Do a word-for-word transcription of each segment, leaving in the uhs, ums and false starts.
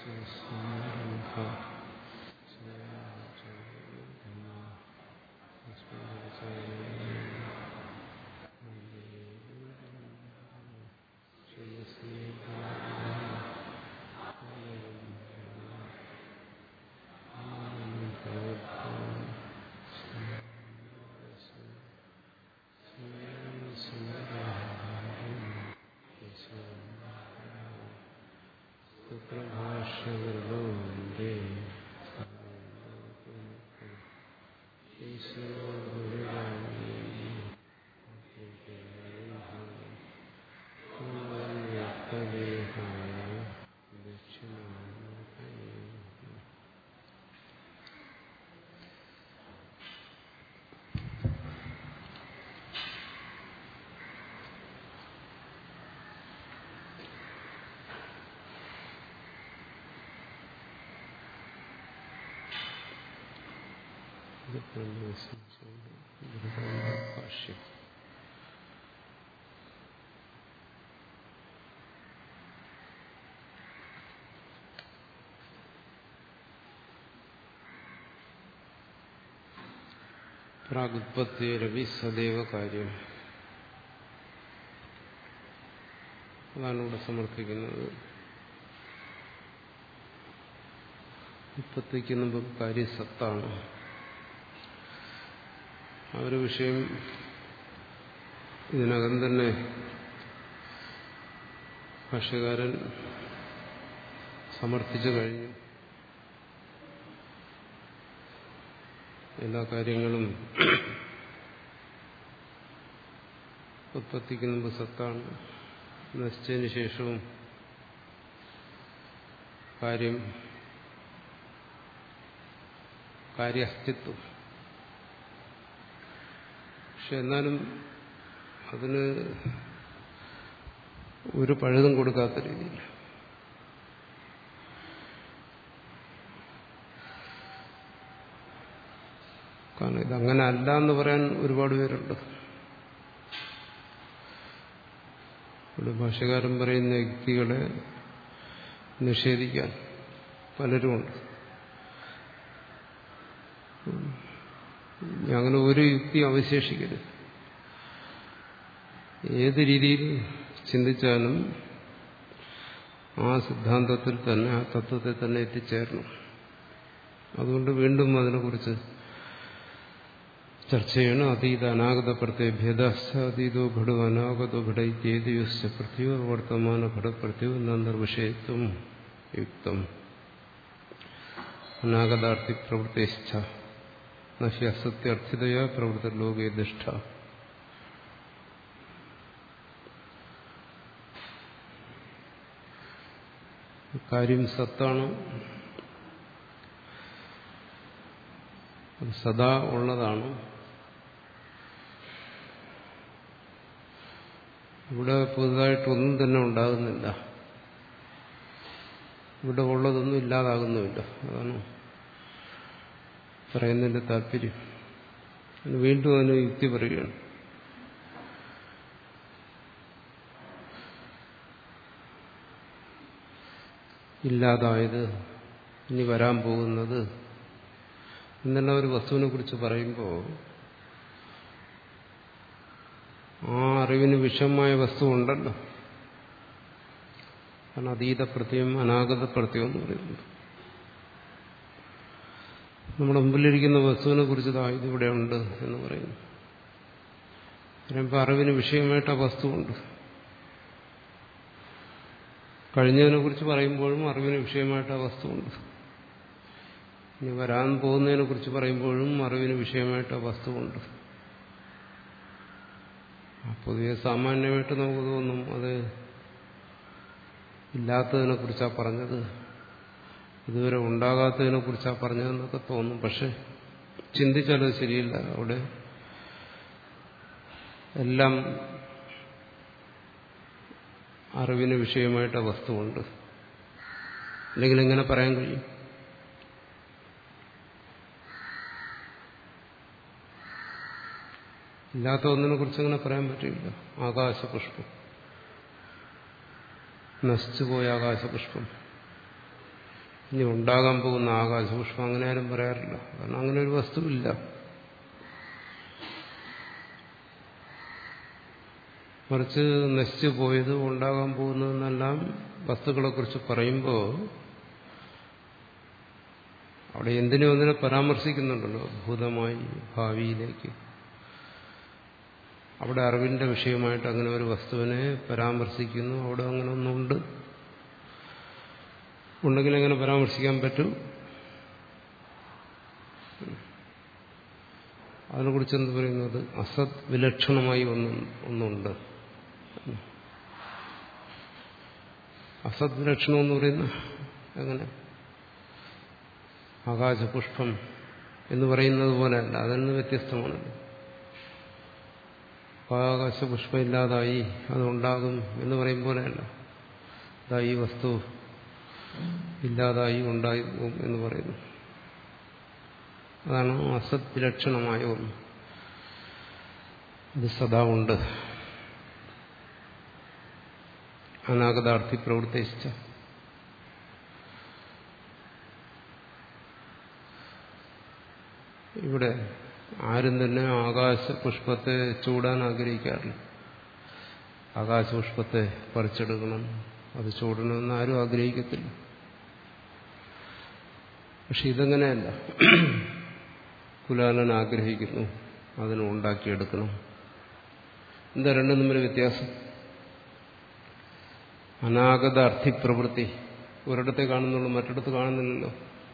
ഭാഷ്യം. പ്രാഗുത്പത്തിരവി സദൈവ കാര്യം. അതാണ് ഇവിടെ സമർത്ഥിക്കുന്നത്. ഉത്പത്തിക്ക് മുമ്പ് കാര്യസത്താണ്. ആ ഒരു വിഷയം ഇതിനകം തന്നെ ഭാഷ്യകാരൻ സമർത്ഥിച്ചു കഴിഞ്ഞു. എല്ലാ കാര്യങ്ങളും ഉത്പത്തിക്ക് മുമ്പ് സത്താണ്, നശിച്ചതിന് ശേഷവും കാര്യം കാര്യാസ്തിത്വം. പക്ഷെ എന്നാലും അതിന് ഒരു പഴുതും കൊടുക്കാത്ത രീതിയിൽ കാരണം ഇതങ്ങനെ അല്ല എന്ന് പറയാൻ ഒരുപാട് പേരുണ്ട്. ഇവിടെ ഭാഷ്യകാരൻ പറയുന്ന യുക്തികളെ നിഷേധിക്കാൻ പലരുമുണ്ട്. അങ്ങനെ ഒരു യുക്തി അവശേഷിക്കരുത്. ഏത് രീതിയിൽ ചിന്തിച്ചാലും ആ സിദ്ധാന്തത്തിൽ തന്നെ, ആ തത്വത്തെ തന്നെ എത്തിച്ചേരണം. അതുകൊണ്ട് വീണ്ടും അതിനെക്കുറിച്ച് ചർച്ച ചെയ്യണം. അതീത അനാഗത പ്രത്യയ ഭേദാശ്ച അതീതോ ഘടോ അനാഗതോ ഘടൈത്യേതയോശ്ച പ്രത്യോ വർത്തമാന ഘടപ്രത്യോ നന്ദർവിഷയത്വം യുക്തം അനാഗതാർത്ഥി പ്രവൃത്തിശ്ച നഹി അസത്യർത്ഥിതയാ പ്രവൃത്തിർലോകേ ദുഷ്ട. കാര്യം സത്താണ്, അത് സദാ ഉള്ളതാണ്. ഇവിടെ പുതുതായിട്ടൊന്നും തന്നെ ഉണ്ടാകുന്നില്ല. ഇവിടെ ഉള്ളതൊന്നും ഇല്ലാതാകുന്നുമില്ല. അതാണ് പറയുന്നതിന്റെ താല്പര്യം. വീണ്ടും അതിന് യുക്തി പറയുകയാണ്. ഇല്ലാതായത്, ഇനി വരാൻ പോകുന്നത് എന്നുള്ള ഒരു വസ്തുവിനെ കുറിച്ച് പറയുമ്പോൾ ആ അറിവിന് വിഷമമായ വസ്തു ഉണ്ടല്ലോ. കാരണം അതീത പ്രത്യയം അനാഗത പ്രത്യയം എന്ന് പറയുന്നത് നമ്മുടെ മുമ്പിലിരിക്കുന്ന വസ്തുവിനെ കുറിച്ച് ഇതിവിടെ ഉണ്ട് എന്ന് പറയുന്നു. പറയുമ്പോൾ അറിവിന് വിഷയമായിട്ട് ആ വസ്തുവുണ്ട്. കഴിഞ്ഞതിനെ കുറിച്ച് പറയുമ്പോഴും അറിവിന് വിഷയമായിട്ട് ആ വസ്തുവുണ്ട്. ഇനി വരാൻ പോകുന്നതിനെ കുറിച്ച് പറയുമ്പോഴും അറിവിന് വിഷയമായിട്ട് ആ വസ്തുവുണ്ട്. പൊതുവെ സാമാന്യമായിട്ട് നമുക്ക് തോന്നും അത് ഇല്ലാത്തതിനെ കുറിച്ചാണ് പറഞ്ഞത്, ഇതുവരെ ഉണ്ടാകാത്തതിനെ കുറിച്ചാണ് പറഞ്ഞതെന്നൊക്കെ തോന്നും. പക്ഷെ ചിന്തിച്ചാലത് ശരിയില്ല. അവിടെ എല്ലാം അറിവിന് വിഷയമായിട്ട് വസ്തുവുണ്ട്. അല്ലെങ്കിൽ എങ്ങനെ പറയാൻ കഴിയും? ഇല്ലാത്ത ഒന്നിനെ കുറിച്ച് അങ്ങനെ പറയാൻ പറ്റില്ല. ആകാശപുഷ്പം, നശിച്ചുപോയ ആകാശപുഷ്പം, ഇനി ഉണ്ടാകാൻ പോകുന്ന ആകാശപുഷ്പം അങ്ങനെ ആരും പറയാറില്ല. കാരണം അങ്ങനെ ഒരു വസ്തുവില്ല. മറിച്ച് നശിച്ചു പോയത് ഉണ്ടാകാൻ പോകുന്നതെന്നെല്ലാം വസ്തുക്കളെക്കുറിച്ച് പറയുമ്പോൾ അവിടെ എന്തിനും ഒന്നിനെ പരാമർശിക്കുന്നുണ്ടല്ലോ, ഭൂതമായി ഭാവിയിലേക്ക്. അവിടെ അറിവിന്റെ വിഷയമായിട്ട് അങ്ങനെ ഒരു വസ്തുവിനെ പരാമർശിക്കുന്നു. അവിടെ അങ്ങനെ ഒന്നുണ്ട്. ഉണ്ടെങ്കിൽ എങ്ങനെ പരാമർശിക്കാൻ പറ്റും? അതിനെക്കുറിച്ച് എന്ത് പറയുന്നത്? അസത് വിലക്ഷണമായി ഒന്ന് ഒന്നുണ്ട്. അസത് വിലക്ഷണം എന്ന് പറയുന്ന എങ്ങനെ? ആകാശപുഷ്പം എന്ന് പറയുന്നത് പോലെയല്ല, അതിൽ നിന്ന് വ്യത്യസ്തമാണല്ലോ. ആകാശപുഷ്പം ഇല്ലാതായി അതുണ്ടാകും എന്ന് പറയും പോലെയല്ല. അതാ ഈ വസ്തു ഇല്ലാതായി ഉണ്ടായി എന്ന് പറയുന്നു. അതാണ് അസത് വിലക്ഷണമായ ഒന്ന്. അത് സദാ ഉണ്ട്. അനാഗതാർത്ഥി പ്രവർത്തിച്ച ഇവിടെ ആരും തന്നെ ആകാശപുഷ്പത്തെ ചൂടാൻ ആഗ്രഹിക്കാറില്ല. ആകാശപുഷ്പത്തെ പറിച്ചെടുക്കണം, അത് ചൂടണമെന്ന് ആരും ആഗ്രഹിക്കത്തില്ല. പക്ഷെ ഇതങ്ങനെയല്ല. കുലാലൻ ആഗ്രഹിക്കുന്നു, അതിനെ ഉണ്ടാക്കിയെടുക്കണം. എന്താ രണ്ടും തമ്മിൽ വ്യത്യാസം? അനാഗത അർത്ഥിപ്രവൃത്തി ഒരിടത്തെ കാണുന്നുള്ളൂ, മറ്റിടത്ത് കാണുന്നില്ലല്ലോ.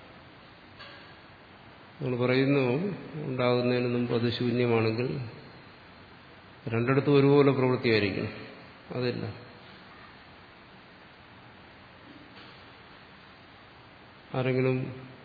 നമ്മൾ പറയുന്നു ഉണ്ടാകുന്നതിന് മുമ്പ് അത് ശൂന്യമാണെങ്കിൽ രണ്ടിടത്തും ഒരുപോലെ പ്രവൃത്തിയായിരിക്കും. അതില്ല. ആരെങ്കിലും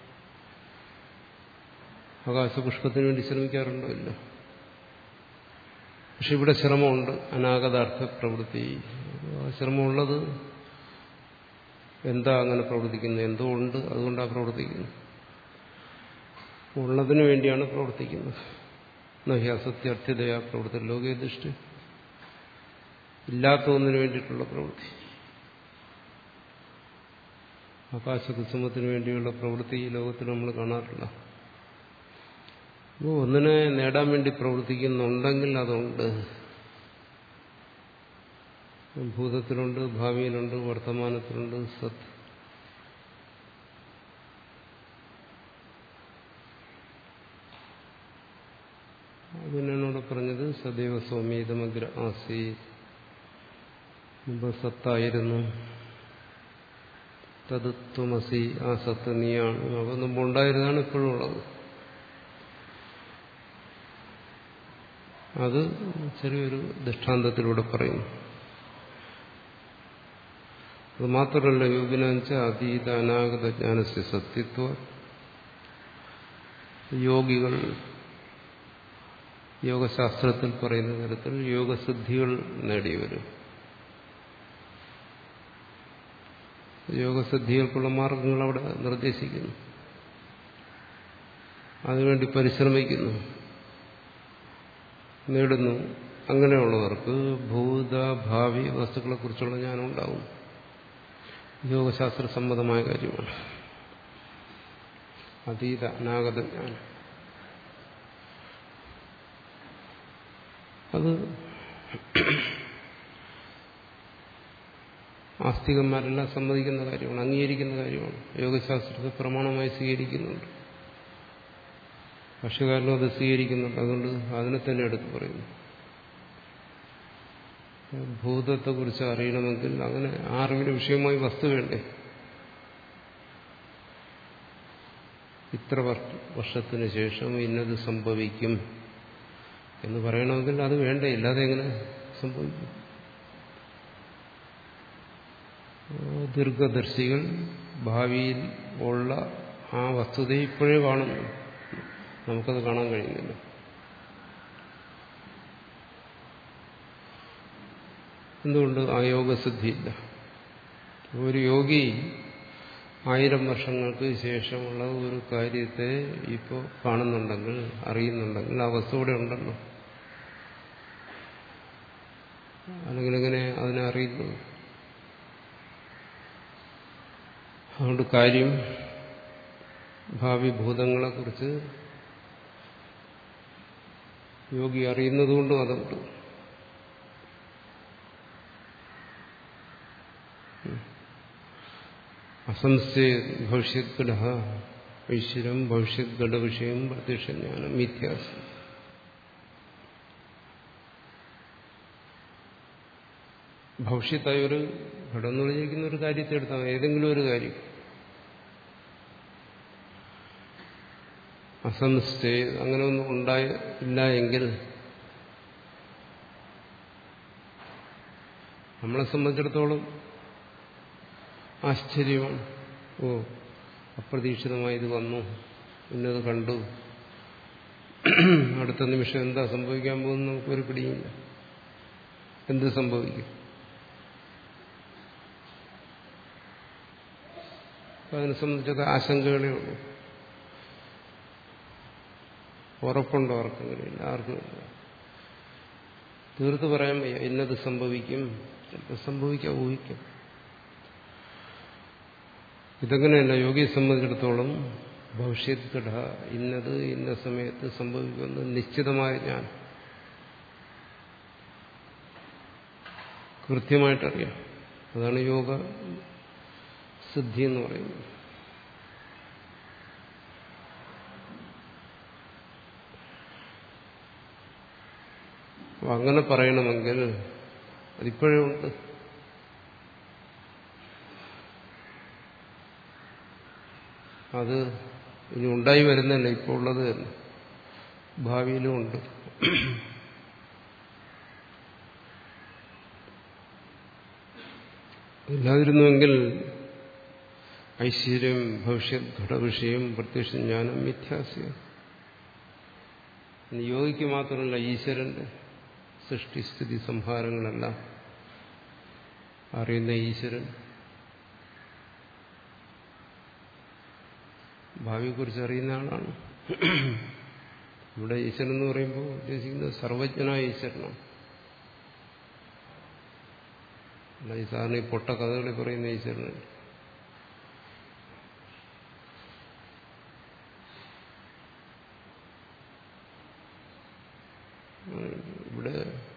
ആകാശപുഷ്പത്തിന് വേണ്ടി ശ്രമിക്കാറുണ്ടോ? ഇല്ല. പക്ഷെ ഇവിടെ ശ്രമമുണ്ട്. അനാഗതാർത്ഥ പ്രവൃത്തി. ആ ശ്രമമുള്ളത് എന്താ അങ്ങനെ പ്രവർത്തിക്കുന്നത്? എന്തോ ഉണ്ട്, അതുകൊണ്ടാണ് പ്രവർത്തിക്കുന്നത്. ഉള്ളതിനു വേണ്ടിയാണ് പ്രവർത്തിക്കുന്നത്. നഹി അസത്യർത്ഥ്യതയാ പ്രവൃത്തി ലോകേ ദൃഷ്ടി. ഇല്ലാത്ത ഒന്നിനു വേണ്ടിയിട്ടുള്ള പ്രവൃത്തി. ആകാശകുസുമത്തിന് വേണ്ടിയുള്ള പ്രവൃത്തി ഈ ലോകത്തിൽ നമ്മൾ കാണാറില്ല. അപ്പോൾ ഒന്നിനെ നേടാൻ വേണ്ടി പ്രവർത്തിക്കുന്നുണ്ടെങ്കിൽ അതുണ്ട്. ഭൂതത്തിലുണ്ട്, ഭാവിയിലുണ്ട്, വർത്തമാനത്തിലുണ്ട്. സത് അതിനോട് പറഞ്ഞത് സദൈവ സൗമ്യതമഗ്ര ആസീ. മുമ്പ് സത്തായിരുന്നു. തത് ത്വമസി, ആ സത്ത് നീയാണ്. അപ്പോൾ മുമ്പ് ഉണ്ടായിരുന്നതാണ് ഇപ്പോഴും ഉള്ളത്. അത് ചെറിയൊരു ദൃഷ്ടാന്തത്തിലൂടെ പറയുന്നു. അത് മാത്രമല്ല, യോഗിനാച്ച അതീത അനാഗത ജ്ഞാനസ്യ സത്യത്വ. യോഗികൾ യോഗശാസ്ത്രത്തിൽ പറയുന്ന തരത്തിൽ യോഗസിദ്ധികൾ നേടിയവരും യോഗസിദ്ധികൾക്കുള്ള മാർഗങ്ങൾ അവിടെ നിർദ്ദേശിക്കുന്നു. അതിനുവേണ്ടി പരിശ്രമിക്കുന്നു, നേടുന്നു. അങ്ങനെയുള്ളവർക്ക് ഭൂത ഭാവി വസ്തുക്കളെക്കുറിച്ചുള്ള ജ്ഞാനം ഉണ്ടാവും. യോഗശാസ്ത്ര സമ്മതമായ കാര്യമാണ്. അതീത അനാഗത ജ്ഞാനം അത് ആസ്തികന്മാരെല്ലാം സമ്മതിക്കുന്ന കാര്യമാണ്, അംഗീകരിക്കുന്ന കാര്യമാണ്. യോഗശാസ്ത്രത്തെ പ്രമാണമായി സ്വീകരിക്കുന്നുണ്ട്. ഭാഷ്യകാരനും അത് സ്വീകരിക്കുന്നുണ്ട്. അതുകൊണ്ട് അതിനെ തന്നെ എടുത്ത് പറയുന്നു. ഭൂതത്തെക്കുറിച്ച് അറിയണമെങ്കിൽ അങ്ങനെ ആ അറിവിന് വിഷയമായി വസ്തു വേണ്ടേ? ഇത്ര വർഷത്തിന് ശേഷം ഇന്നത് സംഭവിക്കും എന്ന് പറയണമെങ്കിൽ അത് വേണ്ടേ? ഇല്ലാതെ എങ്ങനെ സംഭവിക്കും? ദീർഘദർശികൾ ഭാവിയിൽ ഉള്ള ആ വസ്തുതയെ ഇപ്പോഴേ കാണുന്നു. നമുക്കത് കാണാൻ കഴിയുന്നില്ല. എന്തുകൊണ്ട്? ആ യോഗസിദ്ധിയില്ല. ഒരു യോഗി ആയിരം വർഷങ്ങൾക്ക് ശേഷമുള്ള ഒരു കാര്യത്തെ ഇപ്പോൾ കാണുന്നുണ്ടെങ്കിൽ, അറിയുന്നുണ്ടെങ്കിൽ ആ വസ്തു ഇവിടെ ഉണ്ടല്ലോ. അല്ലെങ്കിൽ എങ്ങനെ അതിനെ അറിയുന്നത്? അതുകൊണ്ട് കാര്യം ഭാവി ഭൂതങ്ങളെക്കുറിച്ച് യോഗി അറിയുന്നതുകൊണ്ടും അതുണ്ട്. അസംശയ ഭവിഷ്യത് ഘട ഐശ്വര്യം ഭവിഷ്യത് ഘടവിഷയം പ്രത്യക്ഷജ്ഞാനം മിഥ്യാസം. ഭവിഷ്യത്തായ ഒരു ഘടം എന്ന് പറഞ്ഞിരിക്കുന്ന ഒരു കാര്യത്തെ എടുത്താൽ ഏതെങ്കിലും ഒരു കാര്യം അസംശയ അങ്ങനെ ഒന്നും ഉണ്ടായ ഇല്ല എങ്കിൽ നമ്മളെ സംബന്ധിച്ചിടത്തോളം ആശ്ചര്യമാണ്. ഓ, അപ്രതീക്ഷിതമായി ഇത് വന്നു, ഇന്നത് കണ്ടു, അടുത്ത നിമിഷം എന്താ സംഭവിക്കാൻ പോകുന്നത് നമുക്കൊരു പിടിയില്ല. എന്ത് സംഭവിക്കും? അതിനെ സംബന്ധിച്ചൊക്കെ ആശങ്കകളേ ഉള്ളൂ. ഉറപ്പുണ്ടോ? ആർക്കെങ്കിലില്ല, ആർക്കുമില്ല. തീർത്ത് പറയാൻ വയ്യ ഇന്നത് സംഭവിക്കും, ചിലപ്പോൾ സംഭവിക്കാം, ഊഹിക്കാം. ഇതങ്ങനെയല്ല. യോഗിയെ സംബന്ധിച്ചിടത്തോളം ഭവിഷ്യത് ഘട ഇന്നത് ഇന്ന സമയത്ത് സംഭവിക്കുമെന്ന് നിശ്ചിതമായ ഞാൻ കൃത്യമായിട്ടറിയാം. അതാണ് യോഗ സിദ്ധി എന്ന് പറയുന്നത്. അപ്പം അങ്ങനെ പറയണമെങ്കിൽ അതിപ്പോഴേ ഉണ്ട്. അത് ഇനി ഉണ്ടായി വരുന്നതല്ല, ഇപ്പോൾ ഉള്ളത് തന്നെ, ഭാവിയിലും ഉണ്ട്. ഇല്ലാതിരുന്നുവെങ്കിൽ ഐശ്വര്യം ഭവിഷ്യത് ഘടവിഷയം പ്രത്യക്ഷ ജ്ഞാനം മിഥ്യാസ്യ. യോഗിക്ക് മാത്രമല്ല, ഈശ്വരന്റെ സൃഷ്ടിസ്ഥിതി സംഹാരങ്ങളെല്ലാം അറിയുന്ന ഈശ്വരൻ ഭാവിയെക്കുറിച്ച് അറിയുന്ന ആളാണ്. ഇവിടെ ഈശ്വരൻ എന്ന് പറയുമ്പോൾ ഉദ്ദേശിക്കുന്നത് സർവജ്ഞനായ ഈശ്വരനാണ്. അല്ല ഈ സാറിന് ഈ പൊട്ട കഥകളിൽ പറയുന്ന ഈശ്വരനല്ല. ഇവിടെ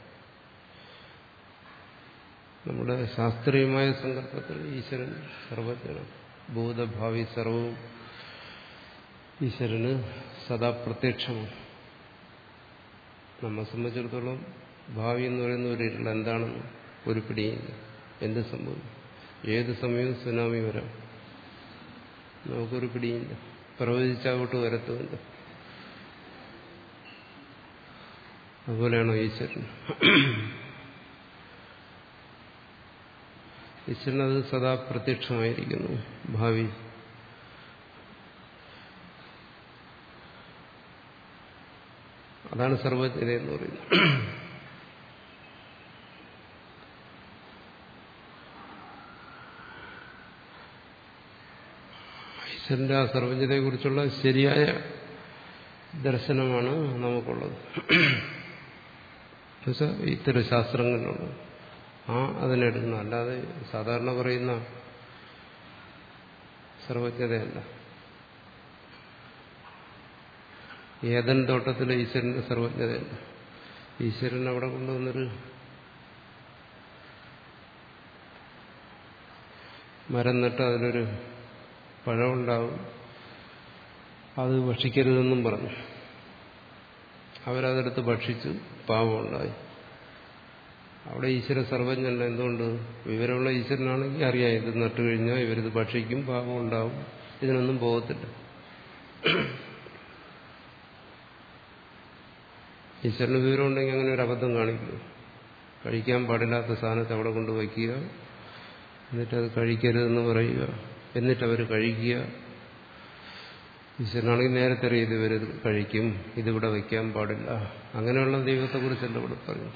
നമ്മുടെ ശാസ്ത്രീയമായ സങ്കല്പത്തിൽ ഈശ്വരൻ സർവജ്ഞനാണ്. ഭൂതഭാവി സർവവും ഈശ്വരന് സദാ പ്രത്യക്ഷമാണ്. നമ്മെ സംബന്ധിച്ചിടത്തോളം ഭാവി എന്ന് പറയുന്ന ഒരു ഇരുൾ എന്താണെന്ന് ഒരു പിടിയില്ല. എന്ത് സംഭവിക്കും? ഏത് സമയവും സുനാമി വരാം, നമുക്കൊരു പിടിയില്ല. പ്രവചിച്ചാവോട്ട് വരത്തുമില്ല. അതുപോലെയാണോ ഈശ്വരൻ? ഈശ്വരൻ അത് സദാ പ്രത്യക്ഷമായിരിക്കുന്നു. ഭാവി അതാണ് സർവജ്ഞത എന്ന് പറയുന്നത്. ഈശ്വരന്റെ ആ സർവജ്ഞതയെക്കുറിച്ചുള്ള ശരിയായ ദർശനമാണ് നമുക്കുള്ളത്. എന്നുവെച്ചാൽ ഇത്തരം ശാസ്ത്രങ്ങളിലുള്ളത് ആ അതിനെടുക്കണം. അല്ലാതെ സാധാരണ പറയുന്ന സർവജ്ഞതയല്ല. ഏതൻ തോട്ടത്തിലെ ഈശ്വരന്റെ സർവജ്ഞതയല്ല. ഈശ്വരൻ അവിടെ കൊണ്ടുവന്നൊരു മരം നട്ട് അതിലൊരു പഴമുണ്ടാവും, അത് ഭക്ഷിക്കരുതെന്നും പറഞ്ഞു. അവരതെടുത്ത് ഭക്ഷിച്ചു, പാപമുണ്ടായി. അവിടെ ഈശ്വര സർവജ്ഞല്ല. എന്തുകൊണ്ട്? വിവരമുള്ള ഈശ്വരനാണെങ്കിൽ അറിയാം ഇത് നട്ടു കഴിഞ്ഞാൽ ഇവരിത് ഭക്ഷിക്കും, പാപം ഉണ്ടാവും, ഇതിനൊന്നും പോകത്തില്ല. ഈശ്വരന് വിവരം ഉണ്ടെങ്കിൽ അങ്ങനെ ഒരു അബദ്ധം കാണിക്കുക. കഴിക്കാൻ പാടില്ലാത്ത സാധനത്തെ അവിടെ കൊണ്ട് വയ്ക്കുക, എന്നിട്ടത് കഴിക്കരുതെന്ന് പറയുക, എന്നിട്ടവർ കഴിക്കുക. ഈശ്വരനാണെങ്കിൽ നേരത്തെ അറിയത് ഇവർ കഴിക്കും, ഇതിവിടെ വയ്ക്കാൻ പാടില്ല. അങ്ങനെയുള്ള ദൈവത്തെക്കുറിച്ചല്ല ഇവിടെ പറഞ്ഞു.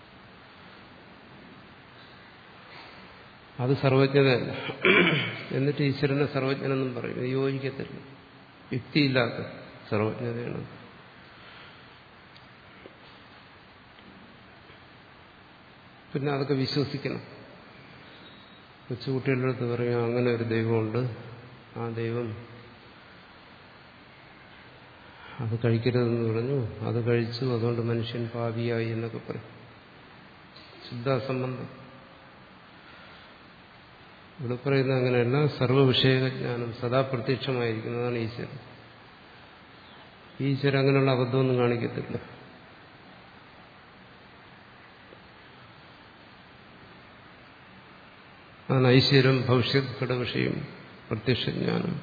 അത് സർവജ്ഞതയല്ല. എന്നിട്ട് ഈശ്വരനെ സർവജ്ഞനെന്നും പറയും. ഇത് യോജിക്കത്തില്ല. യുക്തിയില്ലാത്ത സർവജ്ഞതയാണ്. പിന്നെ അതൊക്കെ വിശ്വസിക്കണം. കൊച്ചുകുട്ടികളുടെ അടുത്ത് പറയും അങ്ങനെ ഒരു ദൈവമുണ്ട്, ആ ദൈവം അത് കഴിക്കരുതെന്ന് പറഞ്ഞു, അത് കഴിച്ചു, അതുകൊണ്ട് മനുഷ്യൻ പാപിയായി എന്നൊക്കെ പറയും. ശുദ്ധാസംബന്ധം. ഇവിടെ പറയുന്നത് അങ്ങനെയല്ല. സർവവിഷയജ്ഞാനം സദാ പ്രത്യക്ഷമായിരിക്കുന്നതാണ് ഈശ്വരൻ. ഈശ്വരൻ അങ്ങനെയുള്ള അബദ്ധമൊന്നും കാണിക്കത്തില്ല. അതാണ് ഐശ്വര്യം ഭവിഷ്യത് ഘടവിഷയം പ്രത്യക്ഷജ്ഞാനം.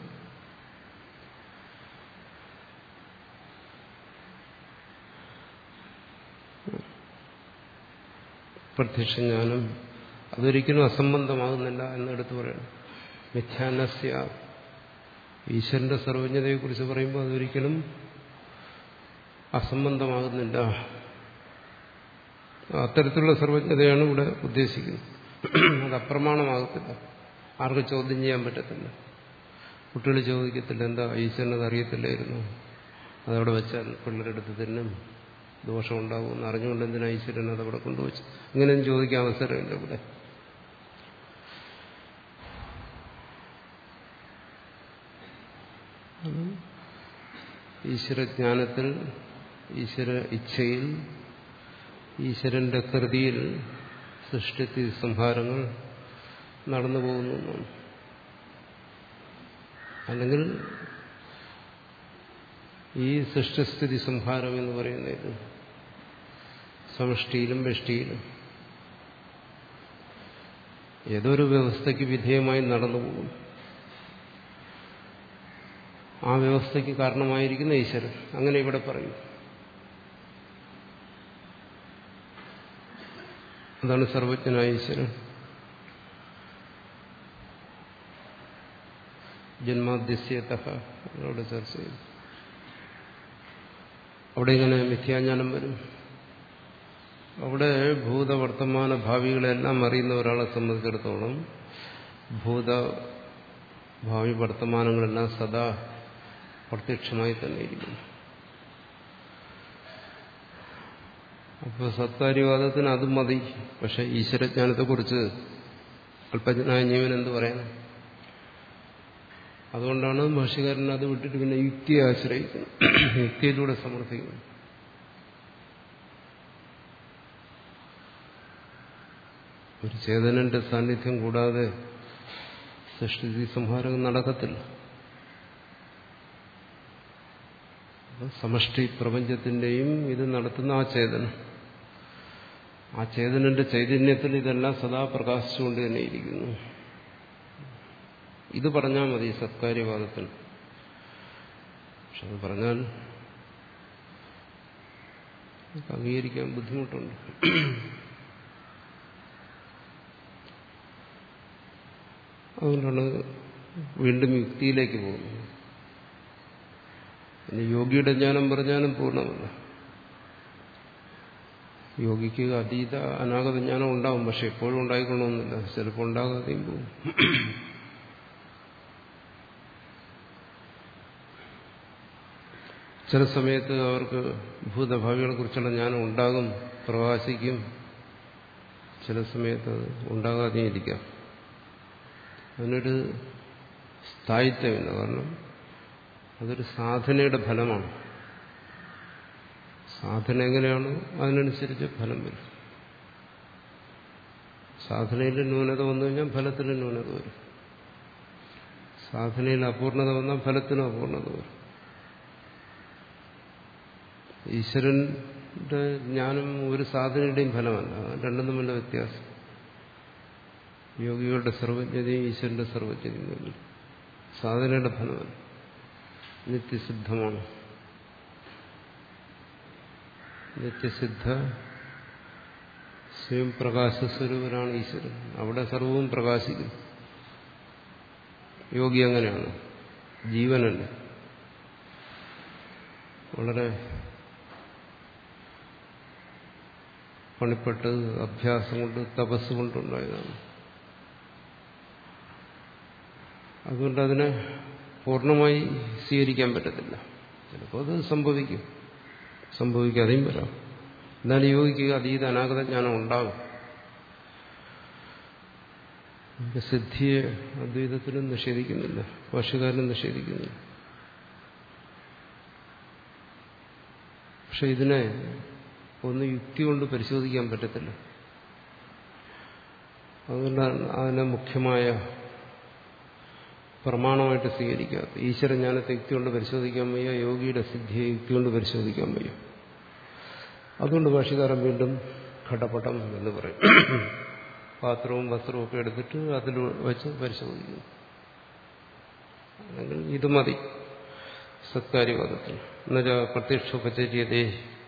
പ്രത്യക്ഷജ്ഞാനം അതൊരിക്കലും അസംബന്ധമാകുന്നില്ല എന്നെടുത്ത് പറയണം. മിഥ്യാനസ്യ ഈശ്വരന്റെ സർവജ്ഞതയെക്കുറിച്ച് പറയുമ്പോൾ അതൊരിക്കലും അസംബന്ധമാകുന്നില്ല. അത്തരത്തിലുള്ള സർവജ്ഞതയാണ് ഇവിടെ ഉദ്ദേശിക്കുന്നത്. അത് അപ്രമാണമാകത്തില്ല. ആർക്ക് ചോദ്യം ചെയ്യാൻ പറ്റത്തില്ല. കുട്ടികൾ ചോദിക്കത്തില്ല, എന്താ ഈശ്വരനത് അറിയത്തില്ലായിരുന്നു, അതവിടെ വെച്ചാൽ പിള്ളേരെടുത്ത് തിന്നും, ദോഷമുണ്ടാകുമെന്ന് അറിഞ്ഞുകൊണ്ട് എന്തിനാ ഈശ്വരൻ അതവിടെ കൊണ്ടുവച്ചു. ഇങ്ങനെയൊന്നും ചോദിക്കാൻ അവസരമില്ല ഇവിടെ. ഈശ്വരജ്ഞാനത്തിൽ, ഈശ്വര ഇച്ഛയിൽ, ഈശ്വരന്റെ കൃതിയിൽ സൃഷ്ടി സംഹാരങ്ങൾ നടന്നു പോകുന്നു. അല്ലെങ്കിൽ ഈ സൃഷ്ടിസ്ഥിതി സംഹാരം എന്ന് പറയുന്നത് സമഷ്ടിയിലും വ്യഷ്ടിയിലും ഏതൊരു വ്യവസ്ഥയ്ക്ക് വിധേയമായി നടന്നു പോകും. ആ വ്യവസ്ഥയ്ക്ക് കാരണമായിരിക്കുന്ന ഈശ്വരൻ. അങ്ങനെ ഇവിടെ പറയും. അതാണ് സർവജ്ഞനായ ഈശ്വരൻ. ജന്മാദ്യസ്യതഃ അവിടെ ചർച്ച ചെയ്തു. അവിടെ ഇങ്ങനെ മിഥ്യാജ്ഞാനം വരും. അവിടെ ഭൂതവർത്തമാന ഭാവികളെല്ലാം അറിയുന്ന ഒരാളെ സംബന്ധിച്ചിടത്തോളം ഭൂത ഭാവി വർത്തമാനങ്ങളെല്ലാം സദാ പ്രത്യക്ഷമായി തന്നെ ഇരിക്കുന്നു. അപ്പോൾ സത്കാര്യവാദത്തിന് അത് മതി. പക്ഷെ ഈശ്വരജ്ഞാനത്തെക്കുറിച്ച് അല്പജ്ഞനായ ജീവൻ എന്ത് പറയാൻ? അതുകൊണ്ടാണ് ഭാഷ്യകാരൻ അത് വിട്ടിട്ട് പിന്നെ യുക്തിയെ ആശ്രയിക്കുന്നത്, യുക്തിയിലൂടെ സമർത്ഥിക്കുന്നു. ഒരു ചേതനന്റെ സാന്നിധ്യം കൂടാതെ സൃഷ്ടി സംഹാരം നടക്കത്തില്ല. സമഷ്ടി പ്രപഞ്ചത്തിന്റെയും ഇത് നടത്തുന്ന ആ ചേതനം, ആ ചേതനന്റെ ചൈതന്യത്തിൽ ഇതെല്ലാം സദാ പ്രകാശിച്ചുകൊണ്ട് തന്നെ ഇരിക്കുന്നു. ഇത് പറഞ്ഞാൽ മതി സത്കാര്യവാദത്തിന്. പക്ഷെ അത് പറഞ്ഞാൽ അംഗീകരിക്കാൻ ബുദ്ധിമുട്ടുണ്ട്. അതുകൊണ്ടാണ് വീണ്ടും യുക്തിയിലേക്ക് പോകുന്നത്. ഇനി യോഗിയുടെ ജ്ഞാനം പറഞ്ഞാലും പൂർണ്ണമല്ല. യോഗിക്ക് അതീത അനാഗത ജ്ഞാനം ഉണ്ടാവും. പക്ഷെ എപ്പോഴും ഉണ്ടായിക്കൊള്ളണമെന്നില്ല. ചിലപ്പോൾ ഉണ്ടാകാതെയും പോകും. ചില സമയത്ത് അവർക്ക് ഭൂതഭാവികളെ കുറിച്ചുള്ള ജ്ഞാനം ഉണ്ടാകും, പ്രകാശിക്കും. ചില സമയത്ത് അത് ഉണ്ടാകാതെയും ഇരിക്കാം. അതിനൊരു സ്ഥായിത്വമില്ല. കാരണം അതൊരു സാധനയുടെ ഫലമാണ്. സാധന എങ്ങനെയാണ് അതിനനുസരിച്ച് ഫലം വരും. സാധനയിൽ ന്യൂനത വന്നു കഴിഞ്ഞാൽ ഫലത്തിന് ന്യൂനത വരും. സാധനയിൽ അപൂർണത വന്നാൽ ഫലത്തിനും അപൂർണത വരും. ഈശ്വരന്റെ ജ്ഞാനം ഒരു സാധനയുടെയും ഫലമല്ല. രണ്ടും തമ്മിലുള്ള വ്യത്യാസം. യോഗികളുടെ സർവജ്ഞതയും ഈശ്വരന്റെ സർവജ്ഞതയും തമ്മിൽ സാധനയുടെ ഫലമല്ല, നിത്യസിദ്ധമാണ്. നിത്യസിദ്ധ സ്വയം പ്രകാശസ്വരൂപനാണ് ഈശ്വരൻ. അവിടെ സർവവും പ്രകാശിക്കും. യോഗി അങ്ങനെയാണ്, ജീവനല്ല. വളരെ പണിപ്പെട്ട് അഭ്യാസം കൊണ്ട് തപസ് കൊണ്ടുണ്ടായതാണ്. അതുകൊണ്ട് അതിനെ പൂർണ്ണമായി സ്വീകരിക്കാൻ പറ്റത്തില്ല. ചിലപ്പോൾ അത് സംഭവിക്കും, സംഭവിക്കാതെയും വരാം. എന്നാലും യോഗിക്ക് അതീത അനാഗത ജ്ഞാനം ഉണ്ടാകും. സിദ്ധിയെ അദ്വൈതത്തിലും നിഷേധിക്കുന്നില്ല, ഭാഷ്യകാരനും നിഷേധിക്കുന്നില്ല. പക്ഷെ ഇതിനെ ഒന്ന് യുക്തി കൊണ്ട് പരിശോധിക്കാൻ പറ്റത്തില്ല. അതുകൊണ്ടാണ് അതിനെ മുഖ്യമായ പ്രമാണമായിട്ട് സ്വീകരിക്കാത്ത. ഈശ്വരജ്ഞാനത്തെ യുക്തി കൊണ്ട് പരിശോധിക്കാൻ വയ്യ, യോഗിയുടെ സിദ്ധിയെ യുക്തി കൊണ്ട് പരിശോധിക്കാൻ വയ്യ. അതുകൊണ്ട് ഭാഷ്യകാരൻ വീണ്ടും ഘടപടം എന്ന് പറയും. പാത്രവും വസ്ത്രവും ഒക്കെ എടുത്തിട്ട് അതിൽ വെച്ച് പരിശോധിക്കുന്നു. അല്ലെങ്കിൽ ഇത് മതി സത്കാര്യവാദത്തിന്. എന്നുവെച്ചാൽ പ്രത്യക്ഷോപചര്യതേ,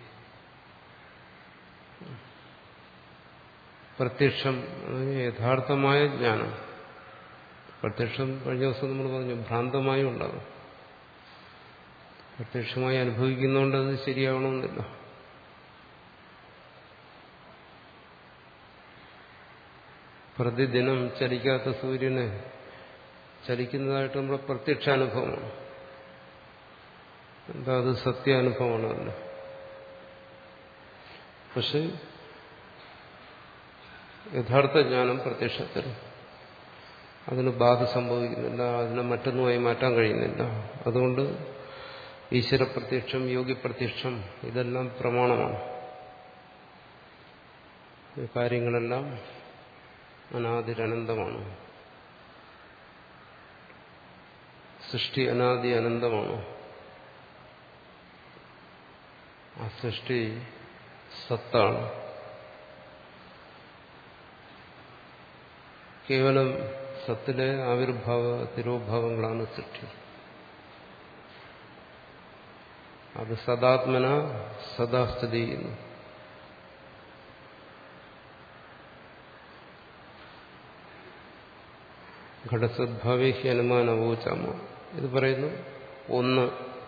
പ്രത്യക്ഷം യഥാർത്ഥമായ ജ്ഞാനം. പ്രത്യക്ഷം കഴിഞ്ഞ ദിവസം നമ്മൾ പറഞ്ഞു ഭ്രാന്തമായും ഉണ്ടാകും. പ്രത്യക്ഷമായി അനുഭവിക്കുന്നതുകൊണ്ട് അത് ശരിയാവണമെന്നില്ല. പ്രതിദിനം ചലിക്കാത്ത സൂര്യനെ ചലിക്കുന്നതായിട്ട് നമ്മുടെ പ്രത്യക്ഷാനുഭവമാണ്. എന്താ അത് സത്യാനുഭവമാണ്. അതിന് പക്ഷെ യഥാർത്ഥ ജ്ഞാനം പ്രത്യക്ഷത്തിൽ അതിന് ബാധ സംഭവിക്കുന്നില്ല, അതിനെ മറ്റൊന്നുമായി മാറ്റാൻ കഴിയുന്നില്ല. അതുകൊണ്ട് ഈശ്വര പ്രത്യക്ഷം, യോഗി പ്രത്യക്ഷം ഇതെല്ലാം പ്രമാണമാണ്. ഈ കാര്യങ്ങളെല്ലാം അനാദിരനന്തമാണ്. സൃഷ്ടി അനാദി അനന്തമാണ്. ആ സൃഷ്ടി സത്താണ്. കേവലം സത്തിലെ ആവിർഭാവ തിരോഭാവങ്ങളാണ് സൃഷ്ടി. അത് സദാത്മന സദാ സ്ഥിതി ചെയ്യുന്നു. ഘടസദ്ഭാവേഹി അനുമാനവോചാമ ഇത് പറയുന്നു. ഒന്ന്,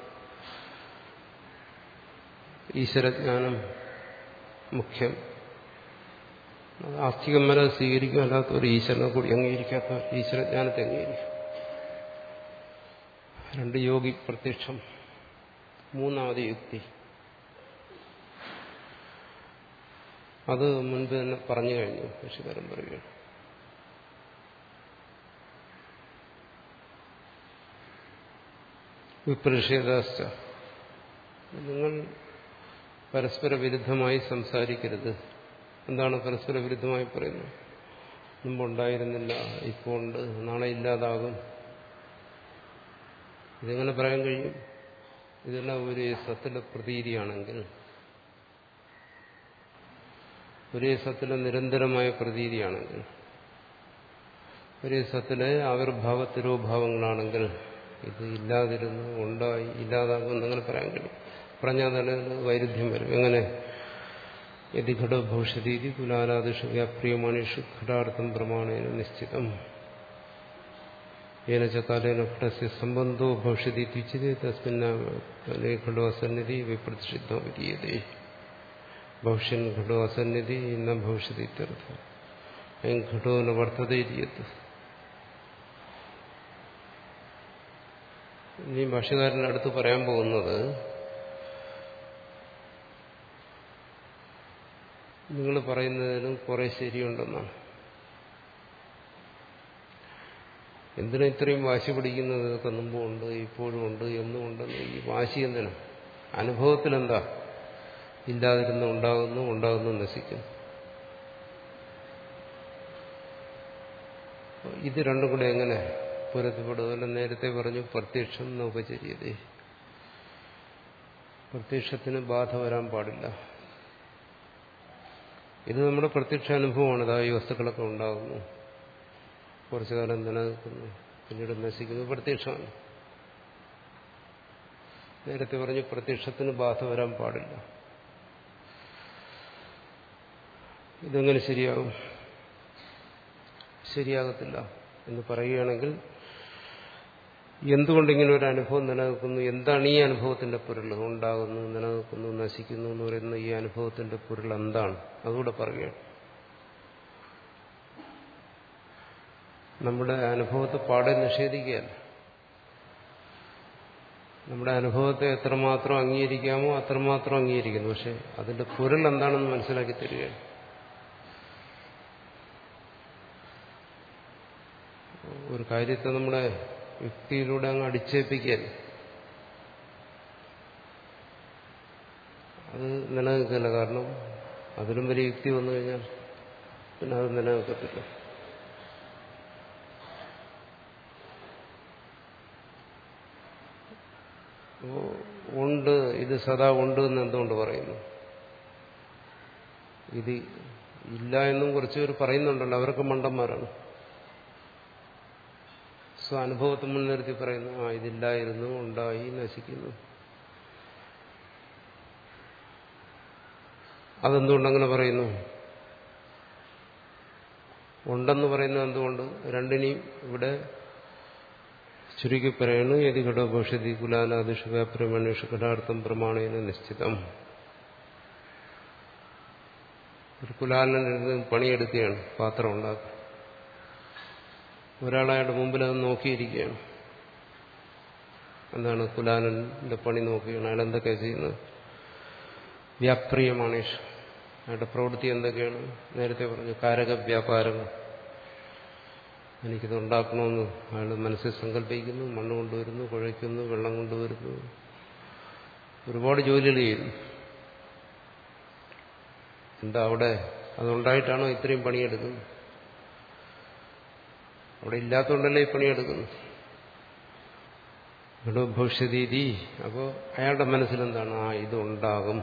ഈശ്വരജ്ഞാനം മുഖ്യം. ആസ്തികന്മാരെ സ്വീകരിക്കും, അല്ലാത്തവർ ഈശ്വരനെ കൂടി അംഗീകരിക്കാത്തവർ ഈശ്വരജ്ഞാനത്തെ അംഗീകരിക്കും. രണ്ട്, യോഗി പ്രത്യക്ഷം. മൂന്നാമത് യുക്തി. അത് മുൻപ് തന്നെ പറഞ്ഞു കഴിഞ്ഞു. ഭാഷ്യകാരൻ പറയുകയാണ് വിപ്രതിഷേധാശ്ച, നിങ്ങൾ പരസ്പര വിരുദ്ധമായി സംസാരിക്കരുത്. എന്താണ് പരസ്പര വിരുദ്ധമായി പറയുന്നത്? മുമ്പുണ്ടായിരുന്നില്ല, ഇപ്പോൾ ഉണ്ട്, നാളെ ഇല്ലാതാകും. ഇതെങ്ങനെ പറയാൻ കഴിയും? ഇതെല്ലാം ഒരു സത്തിലെ പ്രതീതിയാണെങ്കിൽ, ഒരേ സത്തിലെ നിരന്തരമായ പ്രതീതിയാണെങ്കിൽ, ഒരേ സത്തിലെ ആവിർഭാവ തിരോഭാവങ്ങളാണെങ്കിൽ ഇത് ഇല്ലാതിരുന്നു, ഉണ്ടായി, ഇല്ലാതാകും എന്നങ്ങനെ പറയാൻ കഴിയും. പറഞ്ഞാൽ തന്നെ വൈരുദ്ധ്യം വരും. എങ്ങനെ? യതി ഘടോ ഭവിഷ്യതീതി കുലാലാദിഷു വ്യാപ്രിയമാണിഷു ഘടാർത്ഥം പ്രമാണേന നിശ്ചിതം ഏന ചകാലേന ഘടസ്യ സംബന്ധോ ഭവിഷ്യതീത്യുച്യതേ തസ്മിന്നേ ഘടോ അസന്നിധി വിപ്രതിഷിദ്ധോ വിധീയതേ. ഭവിഷ്യൻ ഘടോ അസന്നിധി ന ഭവിഷ്യതീത്യർത്ഥം അയം ഘടോ ന വർത്തതേ ഇതി. ഇനി ഭാഷ്യകാരൻ്റെ അടുത്ത് പറയാൻ പോകുന്നത്, നിങ്ങൾ പറയുന്നതിനും കുറെ ശരിയുണ്ടെന്നാണ്. എന്തിനാ ഇത്രയും വാശി പിടിക്കുന്നത്? ഇതൊക്കെ മുമ്പും ഉണ്ട്, ഇപ്പോഴും ഉണ്ട്, എന്നും ഉണ്ടെന്ന്. ഈ വാശി എന്തിനാ? അനുഭവത്തിലെന്താ? ഇല്ലാതിരുന്ന് ഉണ്ടാകുന്നു, ഉണ്ടാകുന്നു, നശിക്കുന്നു. ഇത് രണ്ടും കൂടെ എങ്ങനെ പൊരുത്തപ്പെടുമല്ലോ? നേരത്തെ പറഞ്ഞു പ്രത്യക്ഷം നൗപചര്യതേ, പ്രത്യക്ഷത്തിന് ബാധ വരാൻ പാടില്ല. ഇത് നമ്മുടെ പ്രത്യക്ഷ അനുഭവമാണ്. ഇതാ ഈ വസ്തുക്കളൊക്കെ ഉണ്ടാകുന്നു, കുറച്ചു കാലം നിലനിൽക്കുന്നു, പിന്നീട് നശിക്കുന്നു. പ്രത്യക്ഷമാണ്. നേരത്തെ പറഞ്ഞു പ്രത്യക്ഷത്തിന് ബാധ വരാൻ പാടില്ല. ഇതെങ്ങനെ ശരിയാകും? ശരിയാകത്തില്ല എന്ന് പറയുകയാണെങ്കിൽ, എന്തുകൊണ്ടിങ്ങനെ ഒരു അനുഭവം നിലനിൽക്കുന്നു? എന്താണ് ഈ അനുഭവത്തിന്റെ പൊരുൾ? ഉണ്ടാകുന്നു, നിലനിൽക്കുന്നു, നശിക്കുന്നു എന്ന് പറയുന്ന ഈ അനുഭവത്തിന്റെ പൊരുൾ എന്താണ്? അതുകൂടെ പറയുകയാണ്. നമ്മുടെ അനുഭവത്തെ പാടെ നിഷേധിക്കുകയല്ല. നമ്മുടെ അനുഭവത്തെ എത്രമാത്രം അംഗീകരിക്കാമോ അത്രമാത്രം അംഗീകരിക്കുന്നു. പക്ഷെ അതിന്റെ പൊരുൾ എന്താണെന്ന് മനസ്സിലാക്കി തരികയാണ്. ഒരു കാര്യത്തെ നമ്മുടെ യുക്തിയിലൂടെ അങ്ങ് അടിച്ചേൽപ്പിക്കാൻ അത് നിലനിൽക്കില്ല. കാരണം അതിലും വലിയ യുക്തി വന്നു കഴിഞ്ഞാൽ പിന്നെ അത് നിലനിൽക്കത്തില്ല. ഉണ്ട്, ഇത് സദാ ഉണ്ട് എന്ന് എന്തുകൊണ്ട് പറയുന്നു? ഇത് ഇല്ല എന്നും കുറച്ച് പേർ പറയുന്നുണ്ടല്ലോ, അവരൊക്കെ മണ്ടന്മാരാണ്. സ്വ അനുഭവത്തെ മുൻനിർത്തി പറയുന്നു, ആ ഇതില്ലായിരുന്നു, ഉണ്ടായി, നശിക്കുന്നു. അതെന്തുകൊണ്ടങ്ങനെ പറയുന്നു? ഉണ്ടെന്ന് പറയുന്നത് എന്തുകൊണ്ട്? രണ്ടിനെയും ഇവിടെ ചുരുക്കി പറയുന്നു. യതി ഘടോപനിഷതി കുലാലാദിഷു വ്യാപ്രമണേഷു ഘടാർത്ഥം പ്രമാണേന നിശ്ചിതം. ഒരു കുലാലനിരുന്ന് പണിയെടുക്കുകയാണ്, പാത്രം ഉണ്ടാക്കുക. ഒരാളയാളുടെ മുമ്പിൽ അത് നോക്കിയിരിക്കുകയാണ്. എന്താണ്? കുലാലന്റെ പണി നോക്കുകയാണ്. അയാൾ എന്തൊക്കെയാണ് ചെയ്യുന്നത്? വ്യാപ്രിയമാണേഷു, അയാളുടെ പ്രവൃത്തി എന്തൊക്കെയാണ്? നേരത്തെ പറഞ്ഞു കാരക വ്യാപാരങ്ങൾ. എനിക്കിത് ഉണ്ടാക്കണമെന്ന് അയാൾ മനസ്സിൽ സങ്കല്പിക്കുന്നു, മണ്ണ് കൊണ്ടുവരുന്നു, കുഴയ്ക്കുന്നു, വെള്ളം കൊണ്ടുവരുന്നു, ഒരുപാട് ജോലികൾ ചെയ്യുന്നു. എന്താ അവിടെ? അതുണ്ടായിട്ടാണോ ഇത്രയും പണിയെടുക്കുന്നത്? അവിടെ ഇല്ലാത്തതുകൊണ്ടല്ലേ ഈ പണിയെടുക്കുന്നു. ഘടോ ഭവിഷ്യതീതി. അപ്പോൾ അയാളുടെ മനസ്സിലെന്താണ്? ആ ഇതുണ്ടാകും,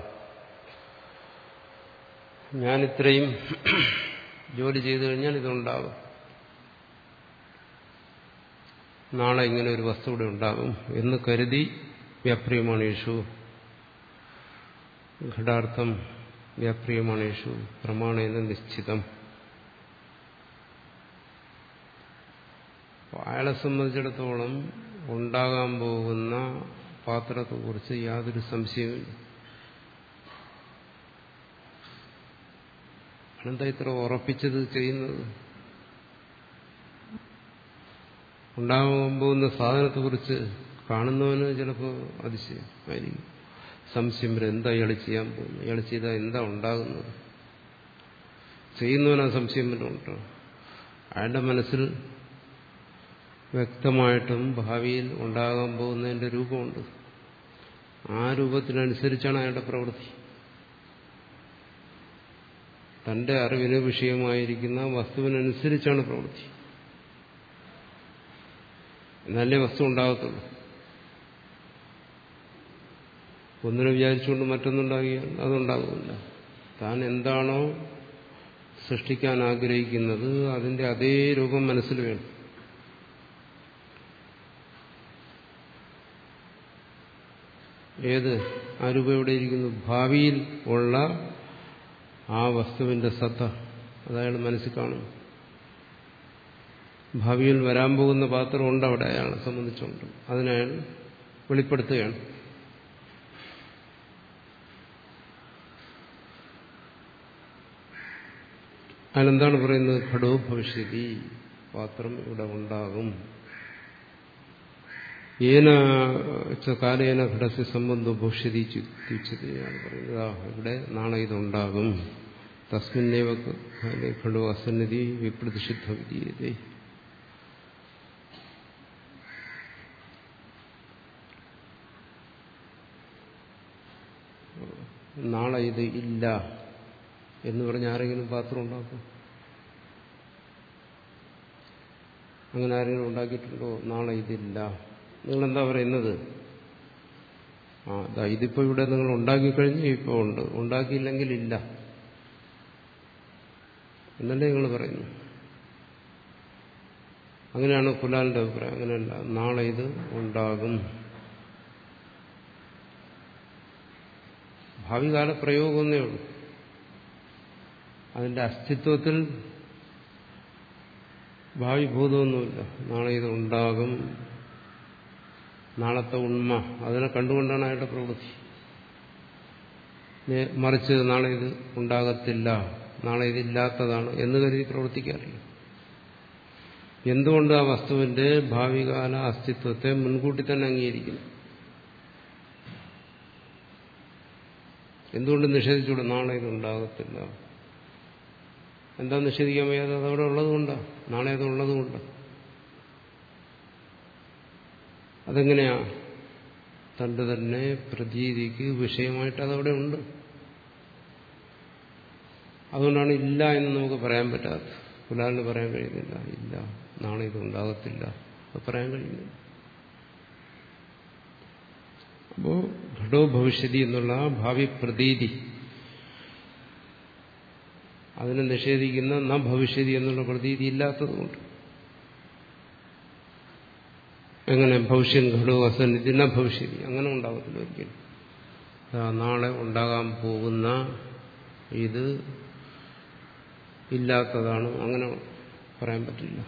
ഞാനിത്രയും ജോലി ചെയ്തു കഴിഞ്ഞാൽ ഇതുണ്ടാകും, നാളെ ഇങ്ങനെ ഒരു വസ്തു ഇവിടെ ഉണ്ടാകും എന്ന് കരുതി വ്യാപ്രിയമാണേഷു ഘടാർത്ഥം വ്യാപ്രിയമാണേഷു പ്രമാണേന നിശ്ചിതം. അയാളെ സംബന്ധിച്ചിടത്തോളം ഉണ്ടാകാൻ പോകുന്ന പാത്രത്തെക്കുറിച്ച് യാതൊരു സംശയവുമില്ല. എന്താ ഇത്ര ഉറപ്പിച്ചത് ചെയ്യുന്നത്? ഉണ്ടാകാൻ പോകുന്ന സാധനത്തെക്കുറിച്ച് കാണുന്നവന് ചിലപ്പോൾ അതിശയം ആയിരിക്കും, സംശയം വരും. എന്താ ഇയാൾ ചെയ്യാൻ പോകുന്നത്? ഇയാൾ ചെയ്താൽ എന്താ ഉണ്ടാകുന്നത്? ചെയ്യുന്നവനാ സംശയം വരും ഉണ്ടോ? അയാളുടെ മനസ്സിൽ വ്യക്തമായിട്ടും ഭാവിയിൽ ഉണ്ടാകാൻ പോകുന്നതിന്റെ രൂപമുണ്ട്. ആ രൂപത്തിനനുസരിച്ചാണ് അയാളുടെ പ്രവൃത്തി. തന്റെ അറിവിന് വിഷയമായിരിക്കുന്ന വസ്തുവിനനുസരിച്ചാണ് പ്രവൃത്തി. എന്നാലേ വസ്തു ഉണ്ടാകത്തുള്ളൂ. ഒന്നിനെ വിചാരിച്ചുകൊണ്ട് മറ്റൊന്നുണ്ടാകിയാൽ അതുണ്ടാകില്ല. താൻ എന്താണോ സൃഷ്ടിക്കാൻ ആഗ്രഹിക്കുന്നത് അതിന്റെ അതേ രൂപം മനസ്സിൽ വേണം. ഏത് ആ രൂപം എവിടെ ഇരിക്കുന്നു? ഭാവിയിൽ ഉള്ള ആ വസ്തുവിന്റെ സത്ത അതയാൾ മനസ്സിൽ കാണും. ഭാവിയിൽ വരാൻ പോകുന്ന പാത്രം ഉണ്ട് അവിടെ അയാളെ സംബന്ധിച്ചുണ്ട്. അതിനയാൾ വെളിപ്പെടുത്തുകയാണ്. അതിനെന്താണ് പറയുന്നത്? ഘടോ ഭവിഷ്യതി, പാത്രം ഇവിടെ ഉണ്ടാകും. ഏന കാലേന ഘടസ്യ സംബന്ധോ ഭവിഷ്യതി ചുച്യതയാണ് പറയുന്നത്. ഇവിടെ നാളെ ഇതുണ്ടാകും. തസ്മിന്നേവ ഘടോ അസന്നിധി വിപ്രതിഷിദ്ധ വിധീയതേ. നാളെ ഇത് ഇല്ല എന്ന് പറഞ്ഞ് ആരെങ്കിലും പാത്രം ഉണ്ടാക്കും? അങ്ങനെ ആരെങ്കിലും ഉണ്ടാക്കിയിട്ടുണ്ടോ? നാളെ ഇതില്ല. നിങ്ങളെന്താ പറയുന്നത്? ആ ഇതിപ്പോ ഇവിടെ നിങ്ങൾ ഉണ്ടാക്കിക്കഴിഞ്ഞ് ഇപ്പോൾ ഉണ്ട്, ഉണ്ടാക്കിയില്ലെങ്കിൽ ഇല്ല എന്നല്ലേ നിങ്ങൾ പറയുന്നു. അങ്ങനെയാണ് കുലാലിന്റെ അഭിപ്രായം. അങ്ങനെയല്ല, നാളെ ഇത് ഉണ്ടാകും. ഭാവികാല പ്രയോഗമൊന്നേ ഉള്ളൂ. അതിന്റെ അസ്തിത്വത്തിൽ ഭാവി ഭൂതമൊന്നുമില്ല. നാളെ ഇത് ഉണ്ടാകും, നാളത്തെ ഉണ്മ അതിനെ കണ്ടുകൊണ്ടാണ് അയാളുടെ പ്രവൃത്തി. മറിച്ച് നാളെ ഇത് ഉണ്ടാകത്തില്ല, നാളെ ഇതില്ലാത്തതാണ് എന്ന് കരുതി പ്രവർത്തിക്കാറില്ല. എന്തുകൊണ്ട്? ആ വസ്തുവിന്റെ ഭാവികാല അസ്തിത്വത്തെ മുൻകൂട്ടി തന്നെ അംഗീകരിക്കുന്നു. എന്തുകൊണ്ട് നിഷേധിച്ചുകൂടെ? നാളെ ഇത് ഉണ്ടാകത്തില്ല. എന്താ നിഷേധിക്കാൻ വയ്യാതെ? അതവിടെ ഉള്ളതുകൊണ്ടാണ്. നാളെ അത് ഉള്ളതുകൊണ്ടാണ്. അതെങ്ങനെയാ? തന്റെ തന്നെ പ്രതീതിക്ക് വിഷയമായിട്ട് അതവിടെ ഉണ്ട്. അതുകൊണ്ടാണ് ഇല്ല എന്ന് നമുക്ക് പറയാൻ പറ്റാത്തത്. കുലാലിന് പറയാൻ കഴിയുന്നില്ല, ഇല്ല നാളെ ഇത് ഉണ്ടാകത്തില്ല, അത് പറയാൻ കഴിയുന്നില്ല. അപ്പോ ഘടോ ഭവിഷ്യതി എന്നുള്ള ഭാവി പ്രതീതി അതിനെ നിഷേധിക്കുന്ന ന ഭവിഷ്യതി എന്നുള്ള പ്രതീതി ഇല്ലാത്തതുകൊണ്ട്. എങ്ങനെ? ഭവിഷ്യൻ ഘടോ അസന്നിധി ന ഭവിഷ്യതി, അങ്ങനെ ഉണ്ടാകത്തില്ല ഒരിക്കലും. നാളെ ഉണ്ടാകാൻ പോകുന്ന ഇത് ഇല്ലാത്തതാണ്, അങ്ങനെ പറയാൻ പറ്റില്ല.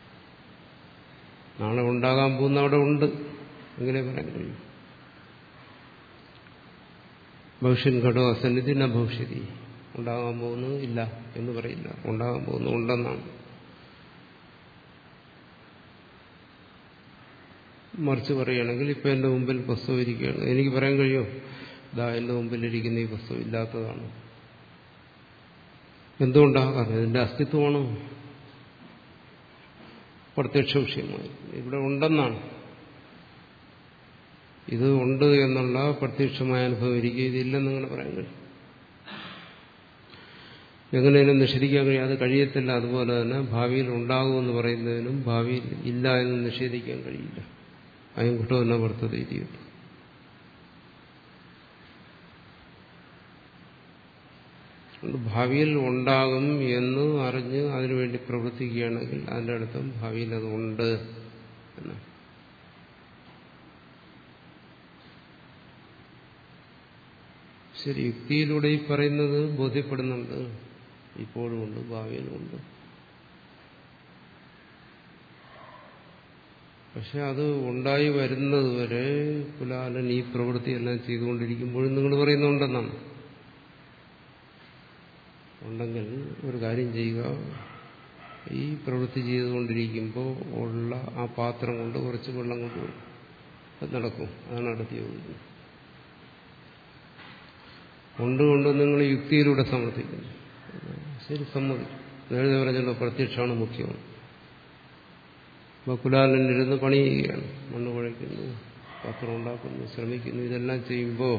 നാളെ ഉണ്ടാകാൻ പോകുന്ന അവിടെ ഉണ്ട്, എങ്ങനെ പറയാൻ കഴിയും? ഭവിഷ്യൻ ഘടോ അസന്നിധി ന ഭവിഷ്യതി, ഉണ്ടാകാൻ പോകുന്നത് ഇല്ല എന്ന് പറയില്ല, ഉണ്ടാകാൻ പോകുന്നത് ഉണ്ടെന്നാണ്. മറിച്ച് പറയുകയാണെങ്കിൽ ഇപ്പൊ എന്റെ മുമ്പിൽ പുസ്തകം ഇരിക്കുകയാണ്, എനിക്ക് പറയാൻ കഴിയുമോ ഇതാ എന്റെ മുമ്പിലിരിക്കുന്ന ഈ പുസ്തകം ഇല്ലാത്തതാണ്? എന്തുകൊണ്ടാണ്? കാരണം ഇതിന്റെ അസ്തിത്വമാണ് പ്രത്യക്ഷ വിഷയമായി ഇവിടെ ഉണ്ടെന്നാണ്. ഇത് ഉണ്ട് എന്നുള്ള പ്രത്യക്ഷമായ അനുഭവം ഇരിക്കുക, ഇതില്ലെന്ന് അങ്ങനെ പറയാൻ കഴിയും. എങ്ങനെയും നിഷേധിക്കാൻ കഴിയും, അത് കഴിയത്തില്ല. അതുപോലെ തന്നെ ഭാവിയിൽ ഉണ്ടാകുമെന്ന് പറയുന്നതിനും ഭാവിയിൽ ഇല്ല എന്ന് നിഷേധിക്കാൻ കഴിയില്ല. അയം ഘടോ ന വർത്തതേ ഇതി. ഭാവിയിൽ ഉണ്ടാകും എന്ന് അറിഞ്ഞ് അതിനുവേണ്ടി പ്രവർത്തിക്കുകയാണെങ്കിൽ അതിൻ്റെ അർത്ഥം ഭാവിയിൽ അത് ഉണ്ട് എന്നാണ്. ശരി, യുക്തിയിലൂടെ ഈ പറയുന്നത് ബോധ്യപ്പെടുന്നുണ്ട്, ഇപ്പോഴും ഉണ്ട്, ഭാവിയിലും ഉണ്ട്. പക്ഷെ അത് ഉണ്ടായി വരുന്നത് വരെ കുലാലൻ ഈ പ്രവൃത്തിയെല്ലാം ചെയ്തുകൊണ്ടിരിക്കുമ്പോഴും നിങ്ങൾ പറയുന്നുണ്ടെന്നാണ്. ഉണ്ടെങ്കിൽ ഒരു കാര്യം ചെയ്യുക, ഈ പ്രവൃത്തി ചെയ്തുകൊണ്ടിരിക്കുമ്പോൾ ഉള്ള ആ പാത്രം കൊണ്ട് കുറച്ച് വെള്ളം കൊണ്ടുവരും, അത് നടക്കും. അതാണ് അടുത്ത് ചോദിക്കുന്നത്. കൊണ്ടുകൊണ്ട് നിങ്ങൾ യുക്തിയിലൂടെ സമർത്ഥിക്കുന്നു. ശരി, സമ്മതിക്കും. നേരത്തെ പറഞ്ഞല്ലോ പ്രത്യക്ഷമാണ് മുഖ്യമാണ്. അപ്പോൾ കുലാലനിരുന്ന് പണി ചെയ്യുകയാണ്, മണ്ണ് കുഴയ്ക്കുന്നു, പാത്രം ഉണ്ടാക്കുന്നു, ശ്രമിക്കുന്നു. ഇതെല്ലാം ചെയ്യുമ്പോൾ